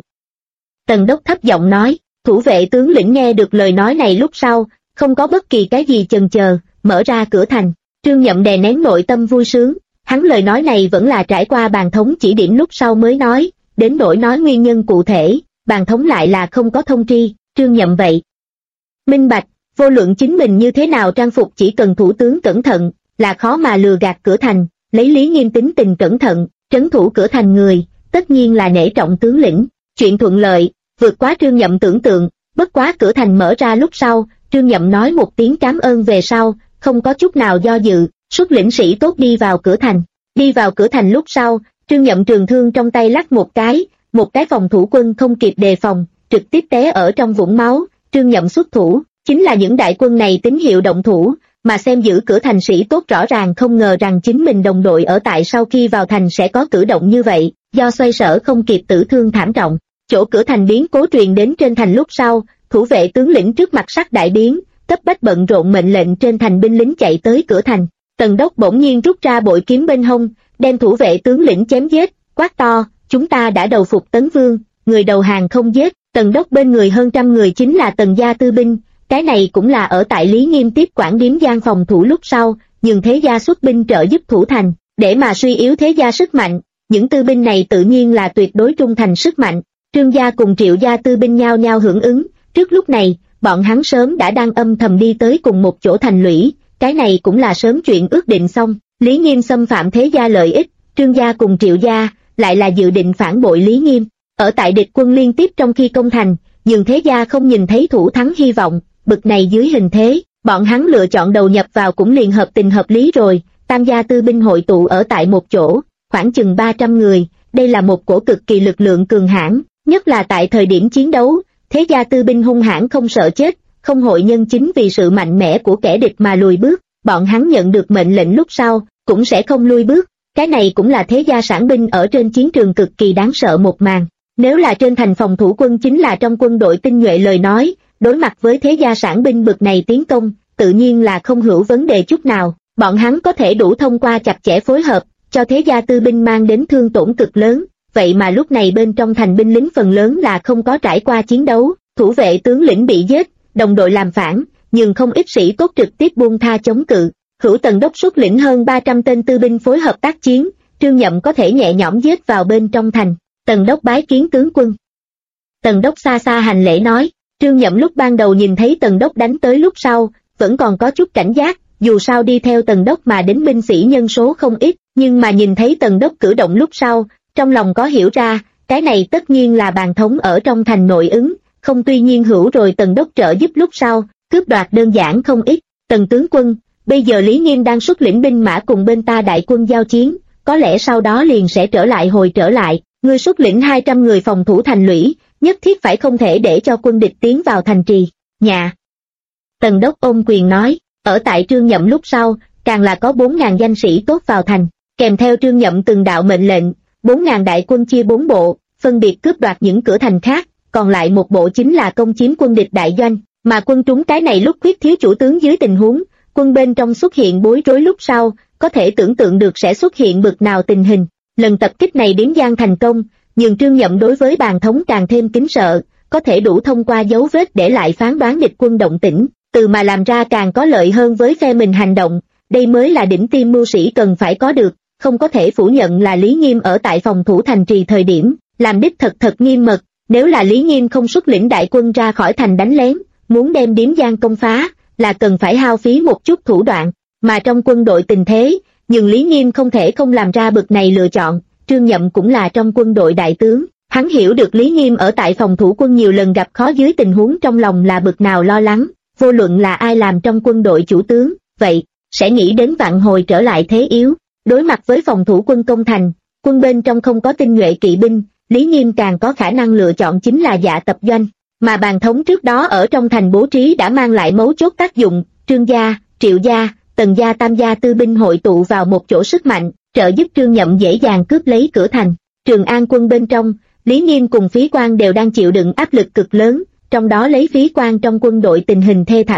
Tần đốc thấp giọng nói, thủ vệ tướng lĩnh nghe được lời nói này lúc sau, không có bất kỳ cái gì chần chờ, mở ra cửa thành. Trương Nhậm đè nén nội tâm vui sướng, hắn lời nói này vẫn là trải qua bàn thống chỉ điểm lúc sau mới nói, đến nỗi nói nguyên nhân cụ thể, bàn thống lại là không có thông tri. Trương Nhậm vậy minh bạch, vô luận chính mình như thế nào trang phục, chỉ cần thủ tướng cẩn thận, là khó mà lừa gạt cửa thành. Lấy Lý Nghiêm tính tình cẩn thận, trấn thủ cửa thành người, tất nhiên là nể trọng tướng lĩnh. Chuyện thuận lợi, vượt quá Trương Nhậm tưởng tượng. Bất quá cửa thành mở ra lúc sau, Trương Nhậm nói một tiếng cảm ơn về sau, không có chút nào do dự, xuất lĩnh sĩ tốt đi vào cửa thành. Đi vào cửa thành lúc sau, Trương Nhậm trường thương trong tay lắc một cái phòng thủ quân không kịp đề phòng, trực tiếp té ở trong vũng máu. Trương Nhậm xuất thủ, chính là những đại quân này tín hiệu động thủ, mà xem giữ cửa thành sĩ tốt rõ ràng không ngờ rằng chính mình đồng đội ở tại sau khi vào thành sẽ có cử động như vậy, do xoay sở không kịp tử thương thảm trọng. Chỗ cửa thành biến cố truyền đến trên thành lúc sau, thủ vệ tướng lĩnh trước mặt sắc đại biến, cấp bách bận rộn mệnh lệnh trên thành binh lính chạy tới cửa thành. Tần đốc bỗng nhiên rút ra bội kiếm bên hông, đem thủ vệ tướng lĩnh chém giết, quát to, chúng ta đã đầu phục Tấn Vương, người đầu hàng không giết. Tần đốc bên người hơn trăm người chính là Tần gia tư binh, cái này cũng là ở tại Lý Nghiêm tiếp quản điếm giang phòng thủ lúc sau, nhưng thế gia xuất binh trợ giúp thủ thành, để mà suy yếu thế gia sức mạnh. Những tư binh này tự nhiên là tuyệt đối trung thành sức mạnh. Trương gia cùng Triệu gia tư binh nhao nhao hưởng ứng. Trước lúc này, bọn hắn sớm đã đang âm thầm đi tới cùng một chỗ thành lũy, cái này cũng là sớm chuyện ước định xong. Lý Nghiêm xâm phạm thế gia lợi ích, Trương gia cùng Triệu gia lại là dự định phản bội Lý Nghiêm. Ở tại địch quân liên tiếp trong khi công thành, nhưng thế gia không nhìn thấy thủ thắng hy vọng, bực này dưới hình thế, bọn hắn lựa chọn đầu nhập vào cũng liền hợp tình hợp lý rồi. Tam gia tư binh hội tụ ở tại một chỗ, khoảng chừng 300 người, đây là một cổ cực kỳ lực lượng cường hãn, nhất là tại thời điểm chiến đấu, thế gia tư binh hung hãn không sợ chết, không hội nhân chính vì sự mạnh mẽ của kẻ địch mà lùi bước. Bọn hắn nhận được mệnh lệnh lúc sau, cũng sẽ không lui bước. Cái này cũng là thế gia sản binh ở trên chiến trường cực kỳ đáng sợ một màn. Nếu là trên thành phòng thủ quân chính là trong quân đội tinh nhuệ lời nói, đối mặt với thế gia sản binh bực này tiến công, tự nhiên là không hữu vấn đề chút nào. Bọn hắn có thể đủ thông qua chặt chẽ phối hợp, cho thế gia tư binh mang đến thương tổn cực lớn. Vậy mà lúc này bên trong thành binh lính phần lớn là không có trải qua chiến đấu, thủ vệ tướng lĩnh bị giết, đồng đội làm phản, nhưng không ít sĩ tốt trực tiếp buông tha chống cự. Hữu Tần đốc xuất lĩnh hơn 300 tên tư binh phối hợp tác chiến, Trương Nhậm có thể nhẹ nhõm giết vào bên trong thành. Tần đốc bái kiến tướng quân. Tần đốc xa xa hành lễ nói. Trương Nhậm lúc ban đầu nhìn thấy Tần đốc đánh tới lúc sau, vẫn còn có chút cảnh giác, dù sao đi theo Tần đốc mà đến binh sĩ nhân số không ít, nhưng mà nhìn thấy Tần đốc cử động lúc sau, trong lòng có hiểu ra, cái này tất nhiên là bàn thống ở trong thành nội ứng, không. Tuy nhiên hữu rồi Tần đốc trợ giúp lúc sau, cướp đoạt đơn giản không ít. Tần tướng quân, bây giờ Lý Nghiêm đang xuất lĩnh binh mã cùng bên ta đại quân giao chiến, có lẽ sau đó liền sẽ hồi trở lại, ngươi xuất lĩnh 200 người phòng thủ thành lũy, nhất thiết phải không thể để cho quân địch tiến vào thành trì. Nhà. Tần đốc ôm quyền nói, ở tại Trương Nhậm lúc sau, càng là có 4.000 danh sĩ tốt vào thành, kèm theo Trương Nhậm từng đạo mệnh lệnh, 4.000 đại quân chia 4 bộ, phân biệt cướp đoạt những cửa thành khác, còn lại một bộ chính là công chiếm quân địch đại doanh, mà quân trúng cái này lúc khuyết thiếu chủ tướng dưới tình huống, quân bên trong xuất hiện bối rối lúc sau, có thể tưởng tượng được sẽ xuất hiện bực nào tình hình. Lần tập kích này điếm giang thành công, nhưng Trương Nhậm đối với bàn thống càng thêm kính sợ, có thể đủ thông qua dấu vết để lại phán đoán địch quân động tĩnh, từ mà làm ra càng có lợi hơn với phe mình hành động, đây mới là đỉnh tiêm mưu sĩ cần phải có được. Không có thể phủ nhận là Lý Nghiêm ở tại phòng thủ thành trì thời điểm, làm đích thật nghiêm mật, nếu là Lý Nghiêm không xuất lĩnh đại quân ra khỏi thành đánh lén, muốn đem điếm giang công phá, là cần phải hao phí một chút thủ đoạn, mà trong quân đội tình thế, nhưng Lý Nghiêm không thể không làm ra bực này lựa chọn. Trương Nhậm cũng là trong quân đội đại tướng, hắn hiểu được Lý Nghiêm ở tại phòng thủ quân nhiều lần gặp khó dưới tình huống trong lòng là bực nào lo lắng, vô luận là ai làm trong quân đội chủ tướng, vậy, sẽ nghĩ đến vạn hồi trở lại thế yếu. Đối mặt với phòng thủ quân công thành, quân bên trong không có tinh nhuệ kỵ binh, Lý Nghiêm càng có khả năng lựa chọn chính là dạ tập doanh, mà bàn thống trước đó ở trong thành bố trí đã mang lại mấu chốt tác dụng. Trương gia, Triệu gia, Tần gia tam gia tư binh hội tụ vào một chỗ sức mạnh, trợ giúp Trương Nhậm dễ dàng cướp lấy cửa thành. Trường An quân bên trong, Lý Nghiêm cùng Phí Quan đều đang chịu đựng áp lực cực lớn, trong đó lấy Phí Quan trong quân đội tình hình thê thảm nhất,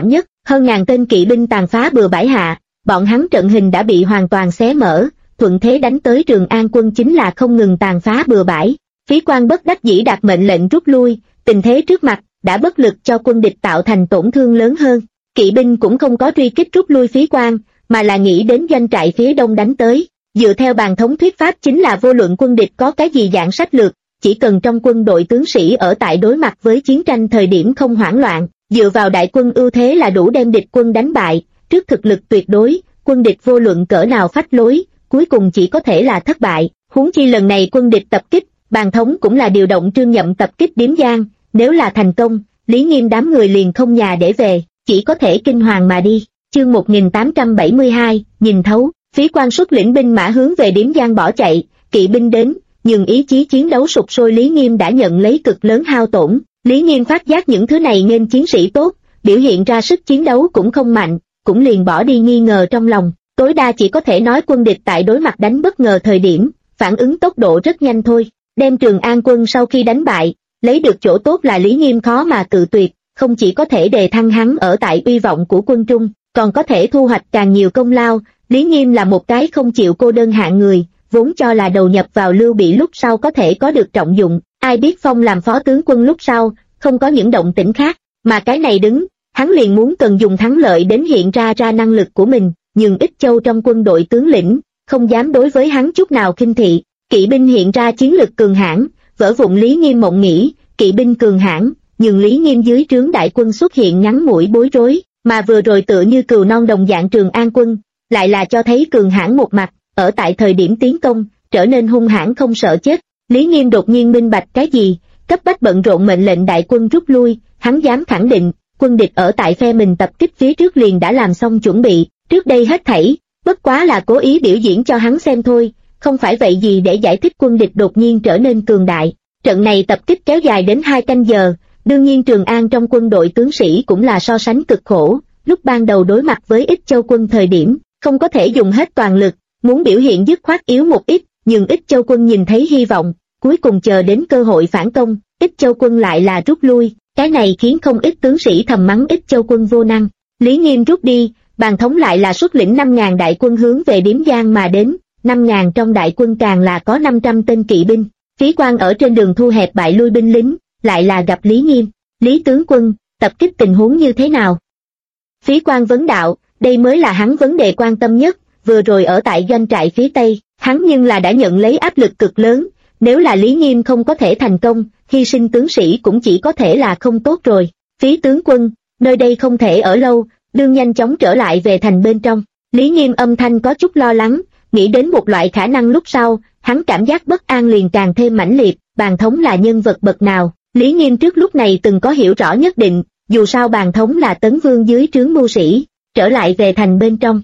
hơn ngàn tên kỵ binh tàn phá bừa bãi hạ, bọn hắn trận hình đã bị hoàn toàn xé mở, thuận thế đánh tới Trường An quân chính là không ngừng tàn phá bừa bãi. Phí Quan bất đắc dĩ đặt mệnh lệnh rút lui, tình thế trước mặt đã bất lực cho quân địch tạo thành tổn thương lớn hơn. Kỵ binh cũng không có truy kích rút lui Phí Quan, mà là nghĩ đến doanh trại phía đông đánh tới. Dựa theo bàn thống thuyết pháp chính là vô luận quân địch có cái gì dạng sách lược, chỉ cần trong quân đội tướng sĩ ở tại đối mặt với chiến tranh thời điểm không hoảng loạn, dựa vào đại quân ưu thế là đủ đem địch quân đánh bại. Trước thực lực tuyệt đối, quân địch vô luận cỡ nào phách lối, cuối cùng chỉ có thể là thất bại. Huống chi lần này quân địch tập kích, bàn thống cũng là điều động Trương Nhậm tập kích Điếm Giang, nếu là thành công, Lý Nghiêm đám người liền không nhà để về, chỉ có thể kinh hoàng mà đi. Chương 1872, nhìn thấu. Phí Quan xuất lĩnh binh mã hướng về Điếm Giang bỏ chạy, kỵ binh đến, nhưng ý chí chiến đấu sụp sôi Lý Nghiêm đã nhận lấy cực lớn hao tổn. Lý Nghiêm phát giác những thứ này nên chiến sĩ tốt, biểu hiện ra sức chiến đấu cũng không mạnh, cũng liền bỏ đi nghi ngờ trong lòng. Tối đa chỉ có thể nói quân địch tại đối mặt đánh bất ngờ thời điểm, phản ứng tốc độ rất nhanh thôi. Đem Trường An quân sau khi đánh bại, lấy được chỗ tốt là Lý Nghiêm khó mà cự tuyệt, không chỉ có thể đề thăng hắn ở tại uy vọng của quân Trung, còn có thể thu hoạch càng nhiều công lao. Lý Nghiêm là một cái không chịu cô đơn hạng người, vốn cho là đầu nhập vào Lưu Bị lúc sau có thể có được trọng dụng, ai biết phong làm phó tướng quân lúc sau, không có những động tĩnh khác, mà cái này đứng, hắn liền muốn cần dùng thắng lợi đến hiện ra năng lực của mình, nhưng Ích Châu trong quân đội tướng lĩnh, không dám đối với hắn chút nào khinh thị. Kỵ binh hiện ra chiến lực cường hãn, vỡ vụn Lý Nghiêm mộng nghĩ, kỵ binh cường hãn, nhưng Lý Nghiêm dưới trướng đại quân xuất hiện ngắn ngủi bối rối, mà vừa rồi tựa như cừu non đồng dạng Trường An quân, lại là cho thấy cường hãn một mặt, ở tại thời điểm tiến công, trở nên hung hãn không sợ chết. Lý Nghiêm đột nhiên minh bạch cái gì, cấp bách bận rộn mệnh lệnh đại quân rút lui, hắn dám khẳng định, quân địch ở tại phe mình tập kích phía trước liền đã làm xong chuẩn bị, trước đây hết thảy, bất quá là cố ý biểu diễn cho hắn xem thôi, không phải vậy gì để giải thích quân địch đột nhiên trở nên cường đại. Trận này tập kích kéo dài đến 2 canh giờ, đương nhiên Trường An trong quân đội tướng sĩ cũng là so sánh cực khổ, lúc ban đầu đối mặt với Ích Châu quân thời điểm, không có thể dùng hết toàn lực, muốn biểu hiện dứt khoát yếu một ít, nhưng Ích Châu quân nhìn thấy hy vọng, cuối cùng chờ đến cơ hội phản công, Ích Châu quân lại là rút lui, cái này khiến không ít tướng sĩ thầm mắng Ích Châu quân vô năng. Lý Nghiêm rút đi, bàn thống lại là xuất lĩnh 5.000 đại quân hướng về Điếm Giang mà đến, 5.000 trong đại quân càng là có 500 tên kỵ binh. Phí Quan ở trên đường thu hẹp bại lui binh lính, lại là gặp Lý Nghiêm. Lý tướng quân, tập kích tình huống như thế nào? Phí Quan vấn đạo, đây mới là hắn vấn đề quan tâm nhất, vừa rồi ở tại doanh trại phía Tây, hắn nhưng là đã nhận lấy áp lực cực lớn, nếu là Lý Nghiêm không có thể thành công, hy sinh tướng sĩ cũng chỉ có thể là không tốt rồi. Phí tướng quân, nơi đây không thể ở lâu, đương nhanh chóng trở lại về thành bên trong. Lý Nghiêm âm thanh có chút lo lắng, nghĩ đến một loại khả năng lúc sau, hắn cảm giác bất an liền càng thêm mãnh liệt. Bàn thống là nhân vật bậc nào, Lý Nghiêm trước lúc này từng có hiểu rõ nhất định, dù sao bàn thống là Tấn Vương dưới trướng mưu sĩ, trở lại về thành bên trong.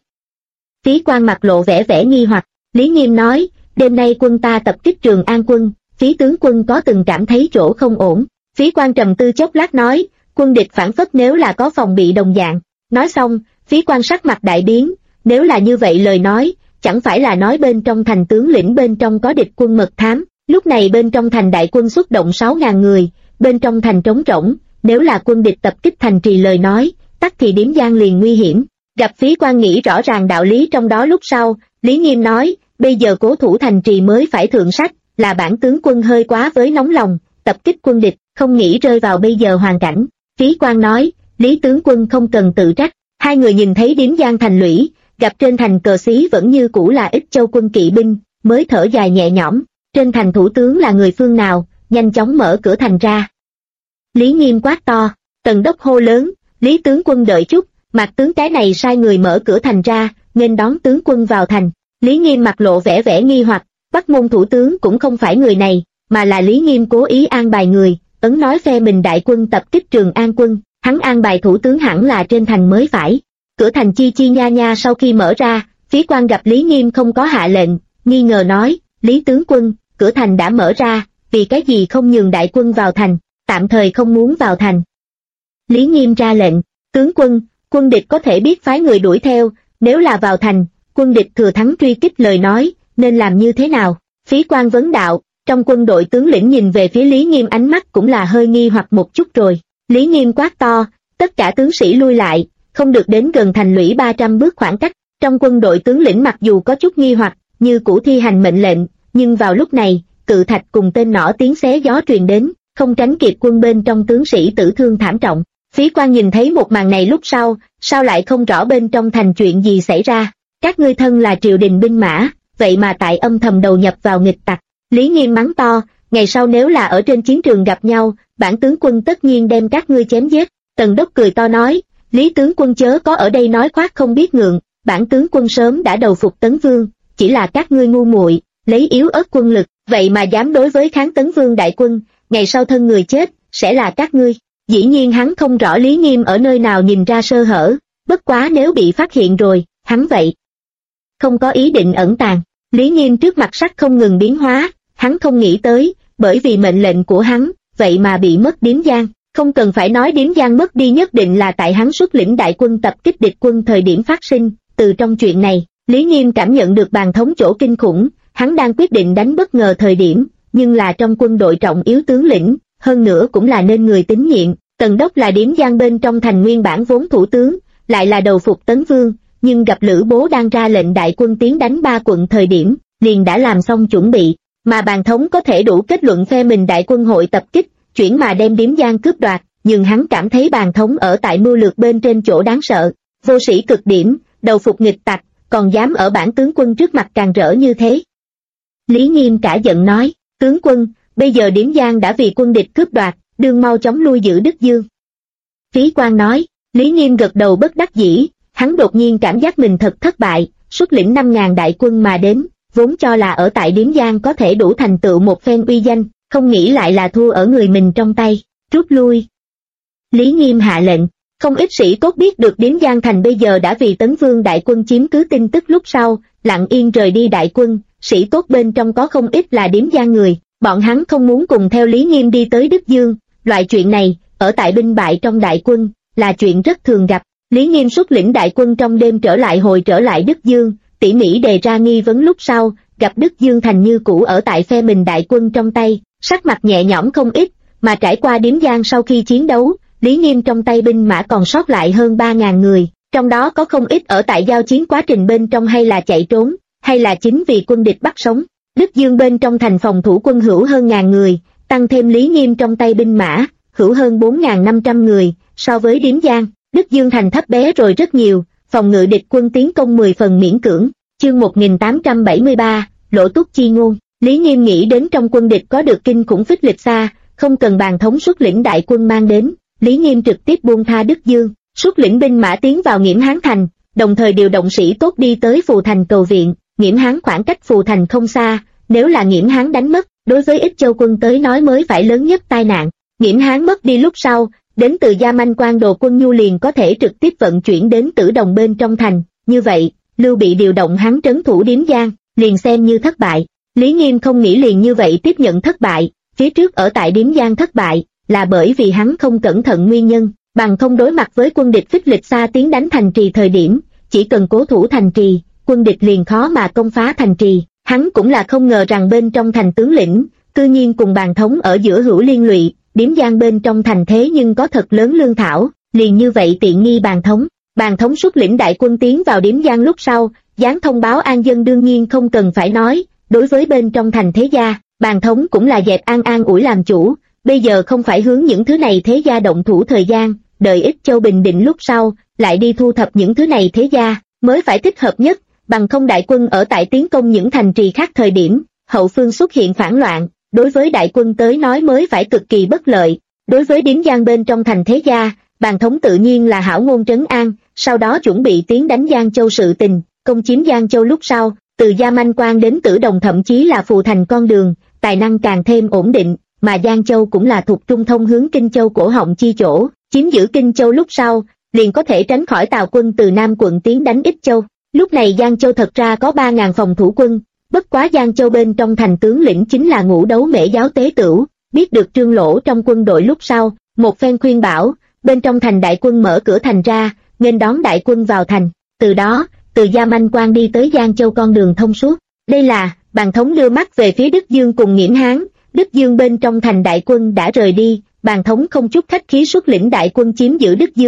Phí Quan mặt lộ vẻ nghi hoặc, Lý Nghiêm nói, đêm nay quân ta tập kích Trường An quân, Phí tướng quân có từng cảm thấy chỗ không ổn. Phí Quan trầm tư chốc lát nói, quân địch phản phất nếu là có phòng bị đồng dạng. Nói xong, Phí Quan sắc mặt đại biến, nếu là như vậy lời nói, chẳng phải là nói bên trong thành tướng lĩnh bên trong có địch quân mật thám. Lúc này bên trong thành đại quân xuất động 6.000 người, bên trong thành trống rỗng, nếu là quân địch tập kích thành trì lời nói, tắc thì Điếm Giang liền nguy hiểm. Gặp Phí Quan nghĩ rõ ràng đạo lý trong đó lúc sau, Lý Nghiêm nói, bây giờ cố thủ thành trì mới phải thượng sách, là bản tướng quân hơi quá với nóng lòng, tập kích quân địch, không nghĩ rơi vào bây giờ hoàn cảnh. Phí Quan nói, Lý tướng quân không cần tự trách. Hai người nhìn thấy Điếm Giang thành lũy, gặp trên thành cờ xí vẫn như cũ là Ích Châu quân kỵ binh, mới thở dài nhẹ nhõm. Trên thành thủ tướng là người phương nào, nhanh chóng mở cửa thành ra. Lý Nghiêm quát to, Tần đốc hô lớn, Lý tướng quân đợi chút, Mạc tướng cái này sai người mở cửa thành ra, nên đón tướng quân vào thành. Lý Nghiêm mặt lộ vẻ nghi hoặc, Bắc Môn thủ tướng cũng không phải người này, mà là Lý Nghiêm cố ý an bài người, ấn nói phe mình đại quân tập kích Trường An quân, hắn an bài thủ tướng hẳn là trên thành mới phải. Cửa thành chi nha nha sau khi mở ra, Phí Quan gặp Lý Nghiêm không có hạ lệnh, nghi ngờ nói, Lý tướng quân, cửa thành đã mở ra, vì cái gì không nhường đại quân vào thành, tạm thời không muốn vào thành. Lý Nghiêm ra lệnh, tướng quân, quân địch có thể biết phái người đuổi theo, nếu là vào thành, quân địch thừa thắng truy kích lời nói, nên làm như thế nào? Phí Quan vấn đạo, trong quân đội tướng lĩnh nhìn về phía Lý Nghiêm ánh mắt cũng là hơi nghi hoặc một chút rồi. Lý Nghiêm quát to, tất cả tướng sĩ lui lại, không được đến gần thành lũy 300 bước khoảng cách. Trong quân đội tướng lĩnh mặc dù có chút nghi hoặc, như cũ thi hành mệnh lệnh, nhưng vào lúc này, cự thạch cùng tên nỏ tiếng xé gió truyền đến, không tránh kịp quân bên trong tướng sĩ tử thương thảm trọng. Phí Quan nhìn thấy một màn này lúc sau, sao lại không rõ bên trong thành chuyện gì xảy ra? Các ngươi thân là triều đình binh mã, vậy mà tại âm thầm đầu nhập vào nghịch tặc. Lý Nghiêm mắng to, ngày sau nếu là ở trên chiến trường gặp nhau, bản tướng quân tất nhiên đem các ngươi chém giết. Tần Đốc cười to nói, Lý tướng quân chớ có ở đây nói khoác không biết ngượng, bản tướng quân sớm đã đầu phục Tấn Vương, chỉ là các ngươi ngu muội, lấy yếu ớt quân lực, vậy mà dám đối với kháng Tấn Vương đại quân, ngày sau thân người chết, sẽ là các ngươi. Dĩ nhiên hắn không rõ Lý Nghiêm ở nơi nào nhìn ra sơ hở, bất quá nếu bị phát hiện rồi, hắn vậy không có ý định ẩn tàng. Lý Nghiêm trước mặt sắc không ngừng biến hóa, hắn không nghĩ tới, bởi vì mệnh lệnh của hắn, vậy mà bị mất Điếm Giang. Không cần phải nói Điếm Giang mất đi nhất định là tại hắn xuất lĩnh đại quân tập kích địch quân thời điểm phát sinh. Từ trong chuyện này, Lý Nghiêm cảm nhận được bàn thống chỗ kinh khủng, hắn đang quyết định đánh bất ngờ thời điểm, nhưng là trong quân đội trọng yếu tướng lĩnh, hơn nữa cũng là nên người tín nhiệm. Tần Đốc là Điếm Giang bên trong thành nguyên bản vốn thủ tướng, lại là đầu phục Tấn Vương, nhưng gặp Lữ Bố đang ra lệnh đại quân tiến đánh 3 quận thời điểm, liền đã làm xong chuẩn bị, mà bàn thống có thể đủ kết luận phe mình đại quân hội tập kích, chuyển mà đem Điếm Giang cướp đoạt, nhưng hắn cảm thấy bàn thống ở tại mưu lược bên trên chỗ đáng sợ, vô sĩ cực điểm, đầu phục nghịch tặc, còn dám ở bản tướng quân trước mặt càng rỡ như thế. Lý Nghiêm cả giận nói, tướng quân, bây giờ Điếm Giang đã vì quân địch cướp đoạt, đương mau chóng lui giữ Đức Dương. Phí Quan nói, Lý Nghiêm gật đầu bất đắc dĩ, hắn đột nhiên cảm giác mình thật thất bại, xuất lĩnh 5.000 đại quân mà đến, vốn cho là ở tại Điếm Giang có thể đủ thành tựu một phen uy danh, không nghĩ lại là thua ở người mình trong tay, rút lui. Lý Nghiêm hạ lệnh, không ít sĩ tốt biết được Điếm Giang thành bây giờ đã vì Tấn Vương đại quân chiếm cứ tin tức lúc sau, lặng yên rời đi đại quân, sĩ tốt bên trong có không ít là Điếm Giang người, bọn hắn không muốn cùng theo Lý Nghiêm đi tới Đức Dương, loại chuyện này, ở tại binh bại trong đại quân, là chuyện rất thường gặp. Lý Nghiêm xuất lĩnh đại quân trong đêm trở lại Đức Dương, tỉ mỉ đề ra nghi vấn lúc sau, gặp Đức Dương thành như cũ ở tại phe mình đại quân trong tay, sắc mặt nhẹ nhõm không ít, mà trải qua Điếm Giang sau khi chiến đấu, Lý Nghiêm trong tay binh mã còn sót lại hơn 3.000 người, trong đó có không ít ở tại giao chiến quá trình bên trong hay là chạy trốn, hay là chính vì quân địch bắt sống. Đức Dương bên trong thành phòng thủ quân hữu hơn 1.000 người, tăng thêm Lý Nghiêm trong tay binh mã, hữu hơn 4.500 người, so với Điếm Giang, Đức Dương thành thấp bé rồi rất nhiều, phòng ngự địch quân tiến công 10 phần miễn cưỡng. Chương 1873, Lỗ Túc chi ngôn. Lý Nghiêm nghĩ đến trong quân địch có được kinh khủng phích lịch xa, không cần bàn thống xuất lĩnh đại quân mang đến, Lý Nghiêm trực tiếp buông tha Đức Dương, xuất lĩnh binh mã tiến vào Nghiễm Hán thành, đồng thời điều động sĩ tốt đi tới Phù thành cầu viện. Nghiễm Hán khoảng cách Phù thành không xa, nếu là Nghiễm Hán đánh mất, đối với Ích Châu quân tới nói mới phải lớn nhất tai nạn. Nghiễm Hán mất đi lúc sau, đến từ Gia Manh Quan đồ quân nhu liền có thể trực tiếp vận chuyển đến Tử Đồng bên trong thành, như vậy, Lưu Bị điều động hắn trấn thủ Điếm Giang, liền xem như thất bại. Lý Nghiêm không nghĩ liền như vậy tiếp nhận thất bại, phía trước ở tại Điếm Giang thất bại, là bởi vì hắn không cẩn thận nguyên nhân, bằng không đối mặt với quân địch phích lịch xa tiến đánh thành trì thời điểm, chỉ cần cố thủ thành trì, quân địch liền khó mà công phá thành trì. Hắn cũng là không ngờ rằng bên trong thành tướng lĩnh, cư nhiên cùng bàn thống ở giữa hữu liên lụy, Điếm Giang bên trong thành thế nhưng có thật lớn lương thảo, liền như vậy tiện nghi bàn thống. Bàn thống xuất lĩnh đại quân tiến vào Điếm Giang lúc sau, giáng thông báo an dân đương nhiên không cần phải nói, đối với bên trong thành thế gia, bàn thống cũng là dẹp an ủi làm chủ, bây giờ không phải hướng những thứ này thế gia động thủ thời gian, đợi Ích Châu bình định lúc sau, lại đi thu thập những thứ này thế gia, mới phải thích hợp nhất, bằng không đại quân ở tại tiến công những thành trì khác thời điểm, hậu phương xuất hiện phản loạn, đối với đại quân tới nói mới phải cực kỳ bất lợi. Đối với Điếm Giang bên trong thành thế gia, bàn thống tự nhiên là hảo ngôn trấn an, sau đó chuẩn bị tiến đánh Giang Châu sự tình, công chiếm Giang Châu lúc sau, từ Gia Manh Quan đến Tử Đồng thậm chí là Phù thành con đường, tài năng càng thêm ổn định, mà Giang Châu cũng là thuộc trung thông hướng Kinh Châu cổ họng chi chỗ, chiếm giữ Kinh Châu lúc sau, liền có thể tránh khỏi Tào quân từ Nam quận tiến đánh Ích Châu. Lúc này Giang Châu thật ra có 3.000 phòng thủ quân, bất quá Giang Châu bên trong thành tướng lĩnh chính là Ngũ Đấu Mễ giáo tế tửu, biết được Trương Lỗ trong quân đội lúc sau, một phen khuyên bảo, bên trong thành đại quân mở cửa thành ra, nghênh đón đại quân vào thành, từ đó, từ Gia Manh Quan đi tới Giang Châu con đường thông suốt. Đây là, bàn thống đưa mắt về phía Đức Dương cùng Nghiễm Hán, Đức Dương bên trong thành đại quân đã rời đi, bàn thống không chút khách khí xuất lĩnh đại quân chiếm giữ Đức Dương.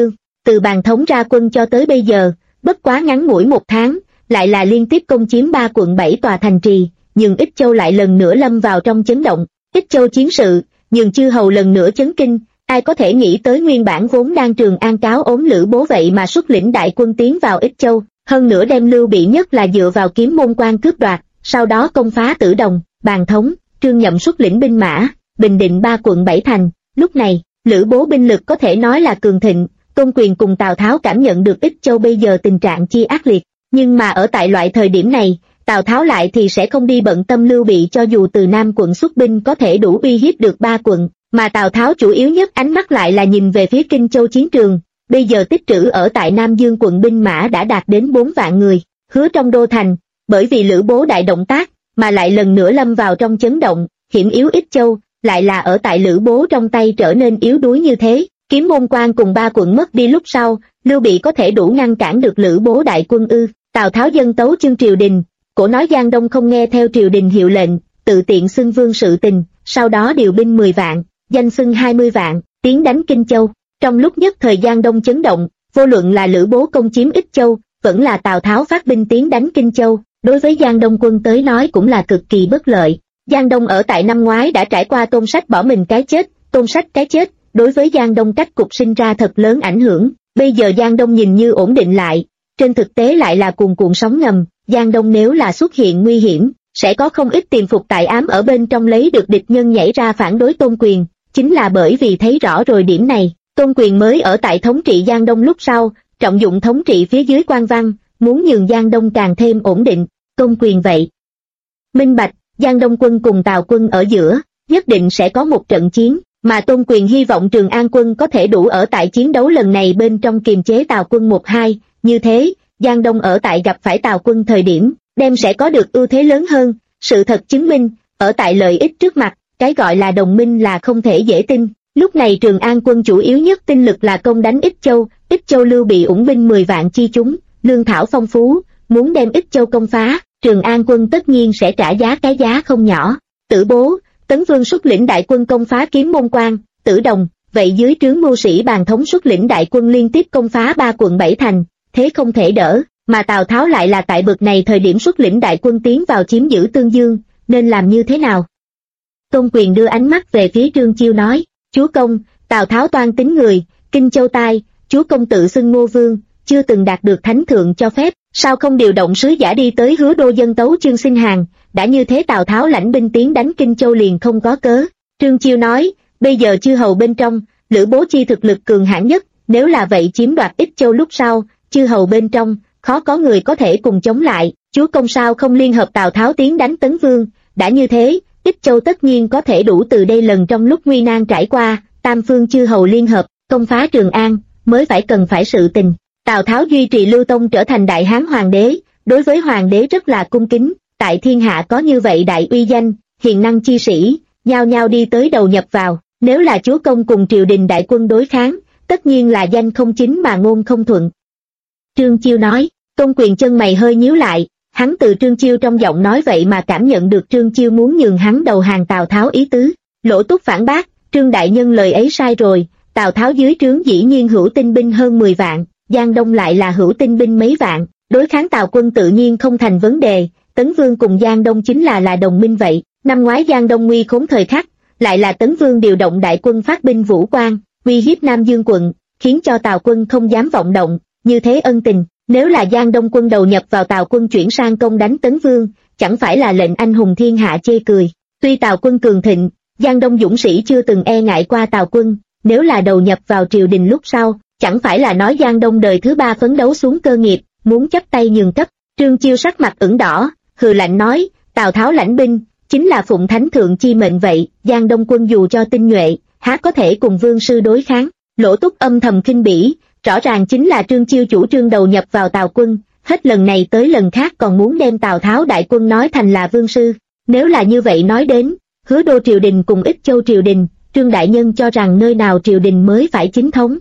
từ Bàn Thống ra quân cho tới bây giờ, bất quá ngắn ngủi 1 tháng, lại là liên tiếp công chiếm 3 quận 7 tòa thành trì, nhưng Ích Châu lại lần nữa lâm vào trong chấn động. Ích Châu chiến sự, nhưng chư hầu lần nữa chấn kinh, ai có thể nghĩ tới nguyên bản vốn đang Trường An cáo ốm Lữ Bố vậy mà xuất lĩnh đại quân tiến vào Ích Châu, hơn nữa đem Lưu Bị nhất là dựa vào Kiếm Môn Quan cướp đoạt, sau đó công phá Tử Đồng, Bàn Thống, Trương Nhậm xuất lĩnh binh mã, bình định 3 quận 7 thành. Lúc này, Lữ Bố binh lực có thể nói là cường thịnh, Tôn Quyền cùng Tào Tháo cảm nhận được Ích Châu bây giờ tình trạng chi ác liệt, nhưng mà ở tại loại thời điểm này, Tào Tháo lại thì sẽ không đi bận tâm Lưu Bị cho dù từ Nam quận xuất binh có thể đủ uy hiếp được 3 quận, mà Tào Tháo chủ yếu nhất ánh mắt lại là nhìn về phía Kinh Châu chiến trường, bây giờ tích trữ ở tại Nam Dương quận binh mã đã đạt đến 4 vạn người, hứa trong đô thành, bởi vì Lữ Bố đại động tác, mà lại lần nữa lâm vào trong chấn động, hiểm yếu Ích Châu, lại là ở tại Lữ Bố trong tay trở nên yếu đuối như thế. Kiếm Môn Quan cùng 3 quận mất đi lúc sau, Lưu Bị có thể đủ ngăn cản được Lữ Bố đại quân ư? Tào Tháo dân tấu chương triều đình, cổ nói Giang Đông không nghe theo triều đình hiệu lệnh, tự tiện xưng vương sự tình, sau đó điều binh 10 vạn, danh xưng 20 vạn, tiến đánh Kinh Châu. Trong lúc nhất thời Giang Đông chấn động, vô luận là Lữ Bố công chiếm Ích Châu, vẫn là Tào Tháo phát binh tiến đánh Kinh Châu, đối với Giang Đông quân tới nói cũng là cực kỳ bất lợi. Giang Đông ở tại năm ngoái đã trải qua Tôn Sách bỏ mình cái chết, Tôn Sách cái chết, đối với Giang Đông cách cục sinh ra thật lớn ảnh hưởng, bây giờ Giang Đông nhìn như ổn định lại, trên thực tế lại là cuồn cuộn sóng ngầm, Giang Đông nếu là xuất hiện nguy hiểm, sẽ có không ít tiềm phục tại ám ở bên trong lấy được địch nhân nhảy ra phản đối Tôn Quyền, chính là bởi vì thấy rõ rồi điểm này, Tôn Quyền mới ở tại thống trị Giang Đông lúc sau, trọng dụng thống trị phía dưới quan văn, muốn nhường Giang Đông càng thêm ổn định, Tôn Quyền vậy. Minh bạch, Giang Đông quân cùng Tào quân ở giữa, nhất định sẽ có một trận chiến, mà Tôn Quyền hy vọng Trường An quân có thể đủ ở tại chiến đấu lần này bên trong kiềm chế Tào quân 1-2, như thế, Giang Đông ở tại gặp phải Tào quân thời điểm, đem sẽ có được ưu thế lớn hơn, sự thật chứng minh, ở tại lợi ích trước mặt, cái gọi là đồng minh là không thể dễ tin. Lúc này Trường An quân chủ yếu nhất tinh lực là công đánh Ích Châu Lưu Bị ủng binh 10 vạn chi chúng, lương thảo phong phú, muốn đem Ích Châu công phá, Trường An quân tất nhiên sẽ trả giá cái giá không nhỏ. Tử Bố, Tấn Vương xuất lĩnh đại quân công phá Kiếm Môn Quan, Tử Đồng, vậy dưới trướng mưu sĩ Bàn Thống xuất lĩnh đại quân liên tiếp công phá 3 quận 7 thành, thế không thể đỡ, mà Tào Tháo lại là tại bực này thời điểm xuất lĩnh đại quân tiến vào chiếm giữ Tương Dương, nên làm như thế nào? Tôn Quyền đưa ánh mắt về phía Trương Chiêu nói, chúa công, Tào Tháo toan tính người, Kinh Châu tai, chúa công tự xưng Ngô Vương, chưa từng đạt được thánh thượng cho phép, sao không điều động sứ giả đi tới Hứa Đô dân tấu Chương Xin Hàng, đã như thế Tào Tháo lãnh binh tiến đánh Kinh Châu liền không có cớ. Trương Chiêu nói, bây giờ chư hầu bên trong, Lữ Bố chi thực lực cường hãn nhất, nếu là vậy chiếm đoạt Ích Châu lúc sau, chư hầu bên trong, khó có người có thể cùng chống lại, chúa công sao không liên hợp Tào Tháo tiến đánh Tấn Vương, đã như thế, Ích Châu tất nhiên có thể đủ từ đây lần trong lúc nguy nan trải qua, tam phương chư hầu liên hợp, công phá Trường An, mới phải cần phải sự tình. Tào Tháo duy trì Lưu Tông trở thành Đại Hán Hoàng đế, đối với Hoàng đế rất là cung kính, tại thiên hạ có như vậy đại uy danh, hiền năng chi sĩ, nhao nhao đi tới đầu nhập vào, nếu là chúa công cùng triều đình đại quân đối kháng, tất nhiên là danh không chính mà ngôn không thuận. Trương Chiêu nói, Tôn Quyền chân mày hơi nhíu lại, hắn từ Trương Chiêu trong giọng nói vậy mà cảm nhận được Trương Chiêu muốn nhường hắn đầu hàng Tào Tháo ý tứ. Lỗ Túc phản bác, Trương đại nhân lời ấy sai rồi, Tào Tháo dưới trướng dĩ nhiên hữu tinh binh hơn 10 vạn, Giang Đông lại là hữu tinh binh mấy vạn, đối kháng Tào quân tự nhiên không thành vấn đề, Tấn Vương cùng Giang Đông chính là đồng minh vậy. Năm ngoái Giang Đông nguy khốn thời khắc, lại là Tấn Vương điều động đại quân phát binh Vũ Quan, uy hiếp Nam Dương quận, khiến cho Tào quân không dám vọng động, như thế ân tình, nếu là Giang Đông quân đầu nhập vào Tào quân chuyển sang công đánh Tấn Vương, chẳng phải là lệnh anh hùng thiên hạ chê cười. Tuy Tào quân cường thịnh, Giang Đông dũng sĩ chưa từng e ngại qua Tào quân, nếu là đầu nhập vào triều đình lúc sau, chẳng phải là nói Giang Đông đời thứ 3 phấn đấu xuống cơ nghiệp, muốn chấp tay nhường cấp. Trương Chiêu sắc mặt ửng đỏ, hừ lạnh nói, Tào Tháo lãnh binh, chính là phụng thánh thượng chi mệnh vậy, Giang Đông quân dù cho tinh nhuệ, há có thể cùng vương sư đối kháng. Lỗ Túc âm thầm khinh bỉ, rõ ràng chính là Trương Chiêu chủ trương đầu nhập vào Tào quân, hết lần này tới lần khác còn muốn đem Tào Tháo đại quân nói thành là vương sư. Nếu là như vậy nói đến, Hứa Đô triều đình cùng Ích Châu triều đình, Trương đại nhân cho rằng nơi nào triều đình mới phải chính thống?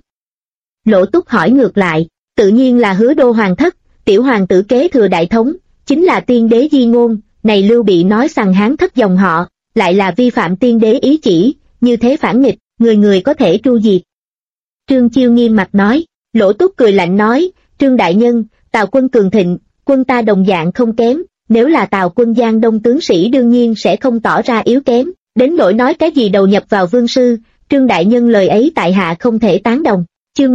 Lỗ Túc hỏi ngược lại, tự nhiên là Hứa Đô hoàng thất, tiểu hoàng tử kế thừa đại thống, chính là tiên đế di ngôn, này Lưu Bị nói sằng Hán thất dòng họ, lại là vi phạm tiên đế ý chỉ, như thế phản nghịch, người người có thể tru diệt. Trương Chiêu nghiêm mặt nói, Lỗ Túc cười lạnh nói, Trương đại nhân, Tào quân cường thịnh, quân ta đồng dạng không kém, nếu là Tào quân Giang Đông tướng sĩ đương nhiên sẽ không tỏ ra yếu kém, đến nỗi nói cái gì đầu nhập vào vương sư, Trương đại nhân lời ấy tại hạ không thể tán đồng. Chương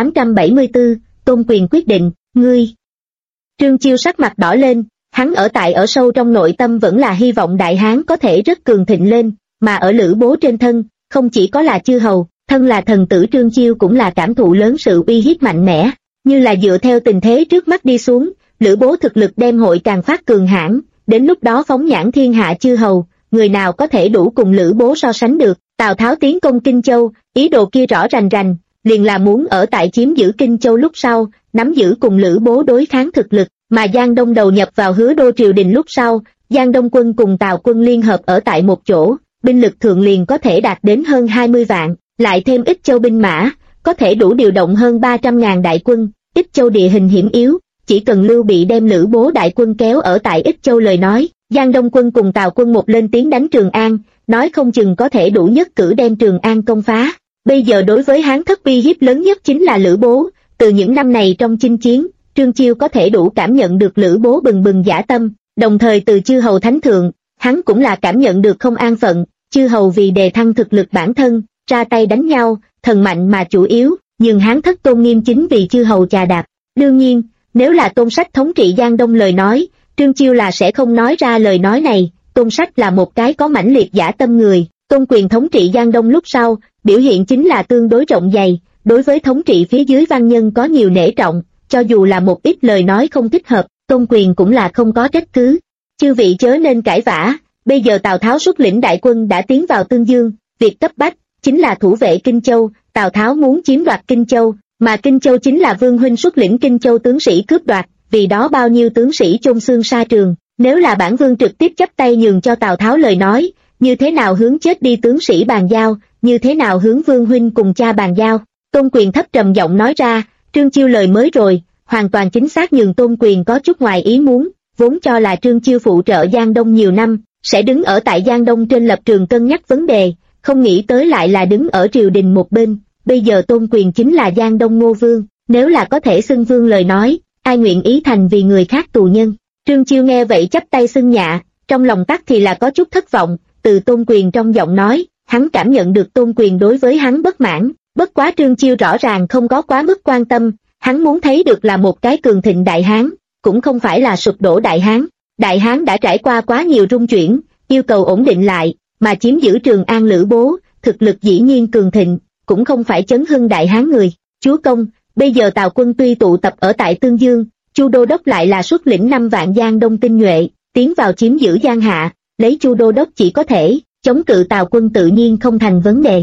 1874, Tôn Quyền quyết định, ngươi. Trương Chiêu sắc mặt đỏ lên, hắn ở sâu trong nội tâm vẫn là hy vọng Đại Hán có thể rất cường thịnh lên, mà ở Lữ Bố trên thân, không chỉ có là chư hầu, thân là thần tử Trương Chiêu cũng là cảm thụ lớn sự uy hiếp mạnh mẽ, như là dựa theo tình thế trước mắt đi xuống, Lữ Bố thực lực đem hội càng phát cường hãn, đến lúc đó phóng nhãn thiên hạ chư hầu, người nào có thể đủ cùng Lữ Bố so sánh được. Tào Tháo tiến công Kinh Châu, ý đồ kia rõ rành rành, liền là muốn ở tại chiếm giữ Kinh Châu lúc sau, nắm giữ cùng Lữ Bố đối kháng thực lực, mà Giang Đông đầu nhập vào Hứa Đô triều đình lúc sau, Giang Đông quân cùng Tào quân liên hợp ở tại một chỗ, binh lực thượng liền có thể đạt đến hơn 20 vạn, lại thêm Ích Châu binh mã, có thể đủ điều động hơn 300.000 đại quân. Ích Châu địa hình hiểm yếu, chỉ cần Lưu Bị đem Lữ Bố đại quân kéo ở tại Ích Châu lời nói, Giang Đông quân cùng Tào quân một lên tiếng đánh Trường An, nói không chừng có thể đủ nhất cử đem Trường An công phá. Bây giờ đối với Hán thất uy hiếp lớn nhất chính là Lữ Bố, từ những năm này trong chinh chiến, Trương Chiêu có thể đủ cảm nhận được Lữ Bố bừng bừng dã tâm, đồng thời từ chư hầu thánh thượng, hắn cũng là cảm nhận được không an phận, chư hầu vì đề thăng thực lực bản thân, ra tay đánh nhau, thần mạnh mà chủ yếu, nhưng Hán thất tôn nghiêm chính vì chư hầu chà đạp. Đương nhiên, nếu là Tôn Sách thống trị Giang Đông lời nói, Trương Chiêu là sẽ không nói ra lời nói này. Tôn Sách là một cái có mãnh liệt dã tâm người, Tôn Quyền thống trị Giang Đông lúc sau, biểu hiện chính là tương đối rộng dày, đối với thống trị phía dưới văn nhân có nhiều nể trọng, cho dù là một ít lời nói không thích hợp, Tôn Quyền cũng là không có trách cứ. Chư vị chớ nên cãi vã, bây giờ Tào Tháo xuất lĩnh đại quân đã tiến vào Tương Dương, việc cấp bách chính là thủ vệ Kinh Châu, Tào Tháo muốn chiếm đoạt Kinh Châu, mà Kinh Châu chính là Vương huynh xuất lĩnh Kinh Châu tướng sĩ cướp đoạt, vì đó bao nhiêu tướng sĩ chôn xương sa trường, nếu là bản vương trực tiếp chấp tay nhường cho Tào Tháo lời nói, như thế nào hướng chết đi tướng sĩ bàn giao, như thế nào hướng Vương huynh cùng cha bàn giao. Tôn Quyền thấp trầm giọng nói ra, Trương Chiêu lời mới rồi, hoàn toàn chính xác, nhường Tôn Quyền có chút ngoài ý muốn, vốn cho là Trương Chiêu phụ trợ Giang Đông nhiều năm, sẽ đứng ở tại Giang Đông trên lập trường cân nhắc vấn đề, không nghĩ tới lại là đứng ở triều đình một bên, bây giờ Tôn Quyền chính là Giang Đông Ngô Vương, nếu là có thể xưng vương lời nói, ai nguyện ý thành vì người khác tù nhân. Trương Chiêu nghe vậy chắp tay xưng nhạ, trong lòng tắc thì là có chút thất vọng, từ Tôn Quyền trong giọng nói, hắn cảm nhận được Tôn Quyền đối với hắn bất mãn, bất quá Trương Chiêu rõ ràng không có quá mức quan tâm, hắn muốn thấy được là một cái cường thịnh đại hán, cũng không phải là sụp đổ đại hán. Đại hán đã trải qua quá nhiều rung chuyển, yêu cầu ổn định lại, mà chiếm giữ Trường An Lữ Bố, thực lực dĩ nhiên cường thịnh, cũng không phải chấn hưng đại hán người. Chúa công, bây giờ Tào quân tuy tụ tập ở tại Tương Dương, Chu Đô Đốc lại là xuất lĩnh 5 vạn Giang Đông tinh nhuệ, tiến vào chiếm giữ Giang Hạ, lấy Chu Đô Đốc chỉ có thể chống cự Tào quân tự nhiên không thành vấn đề.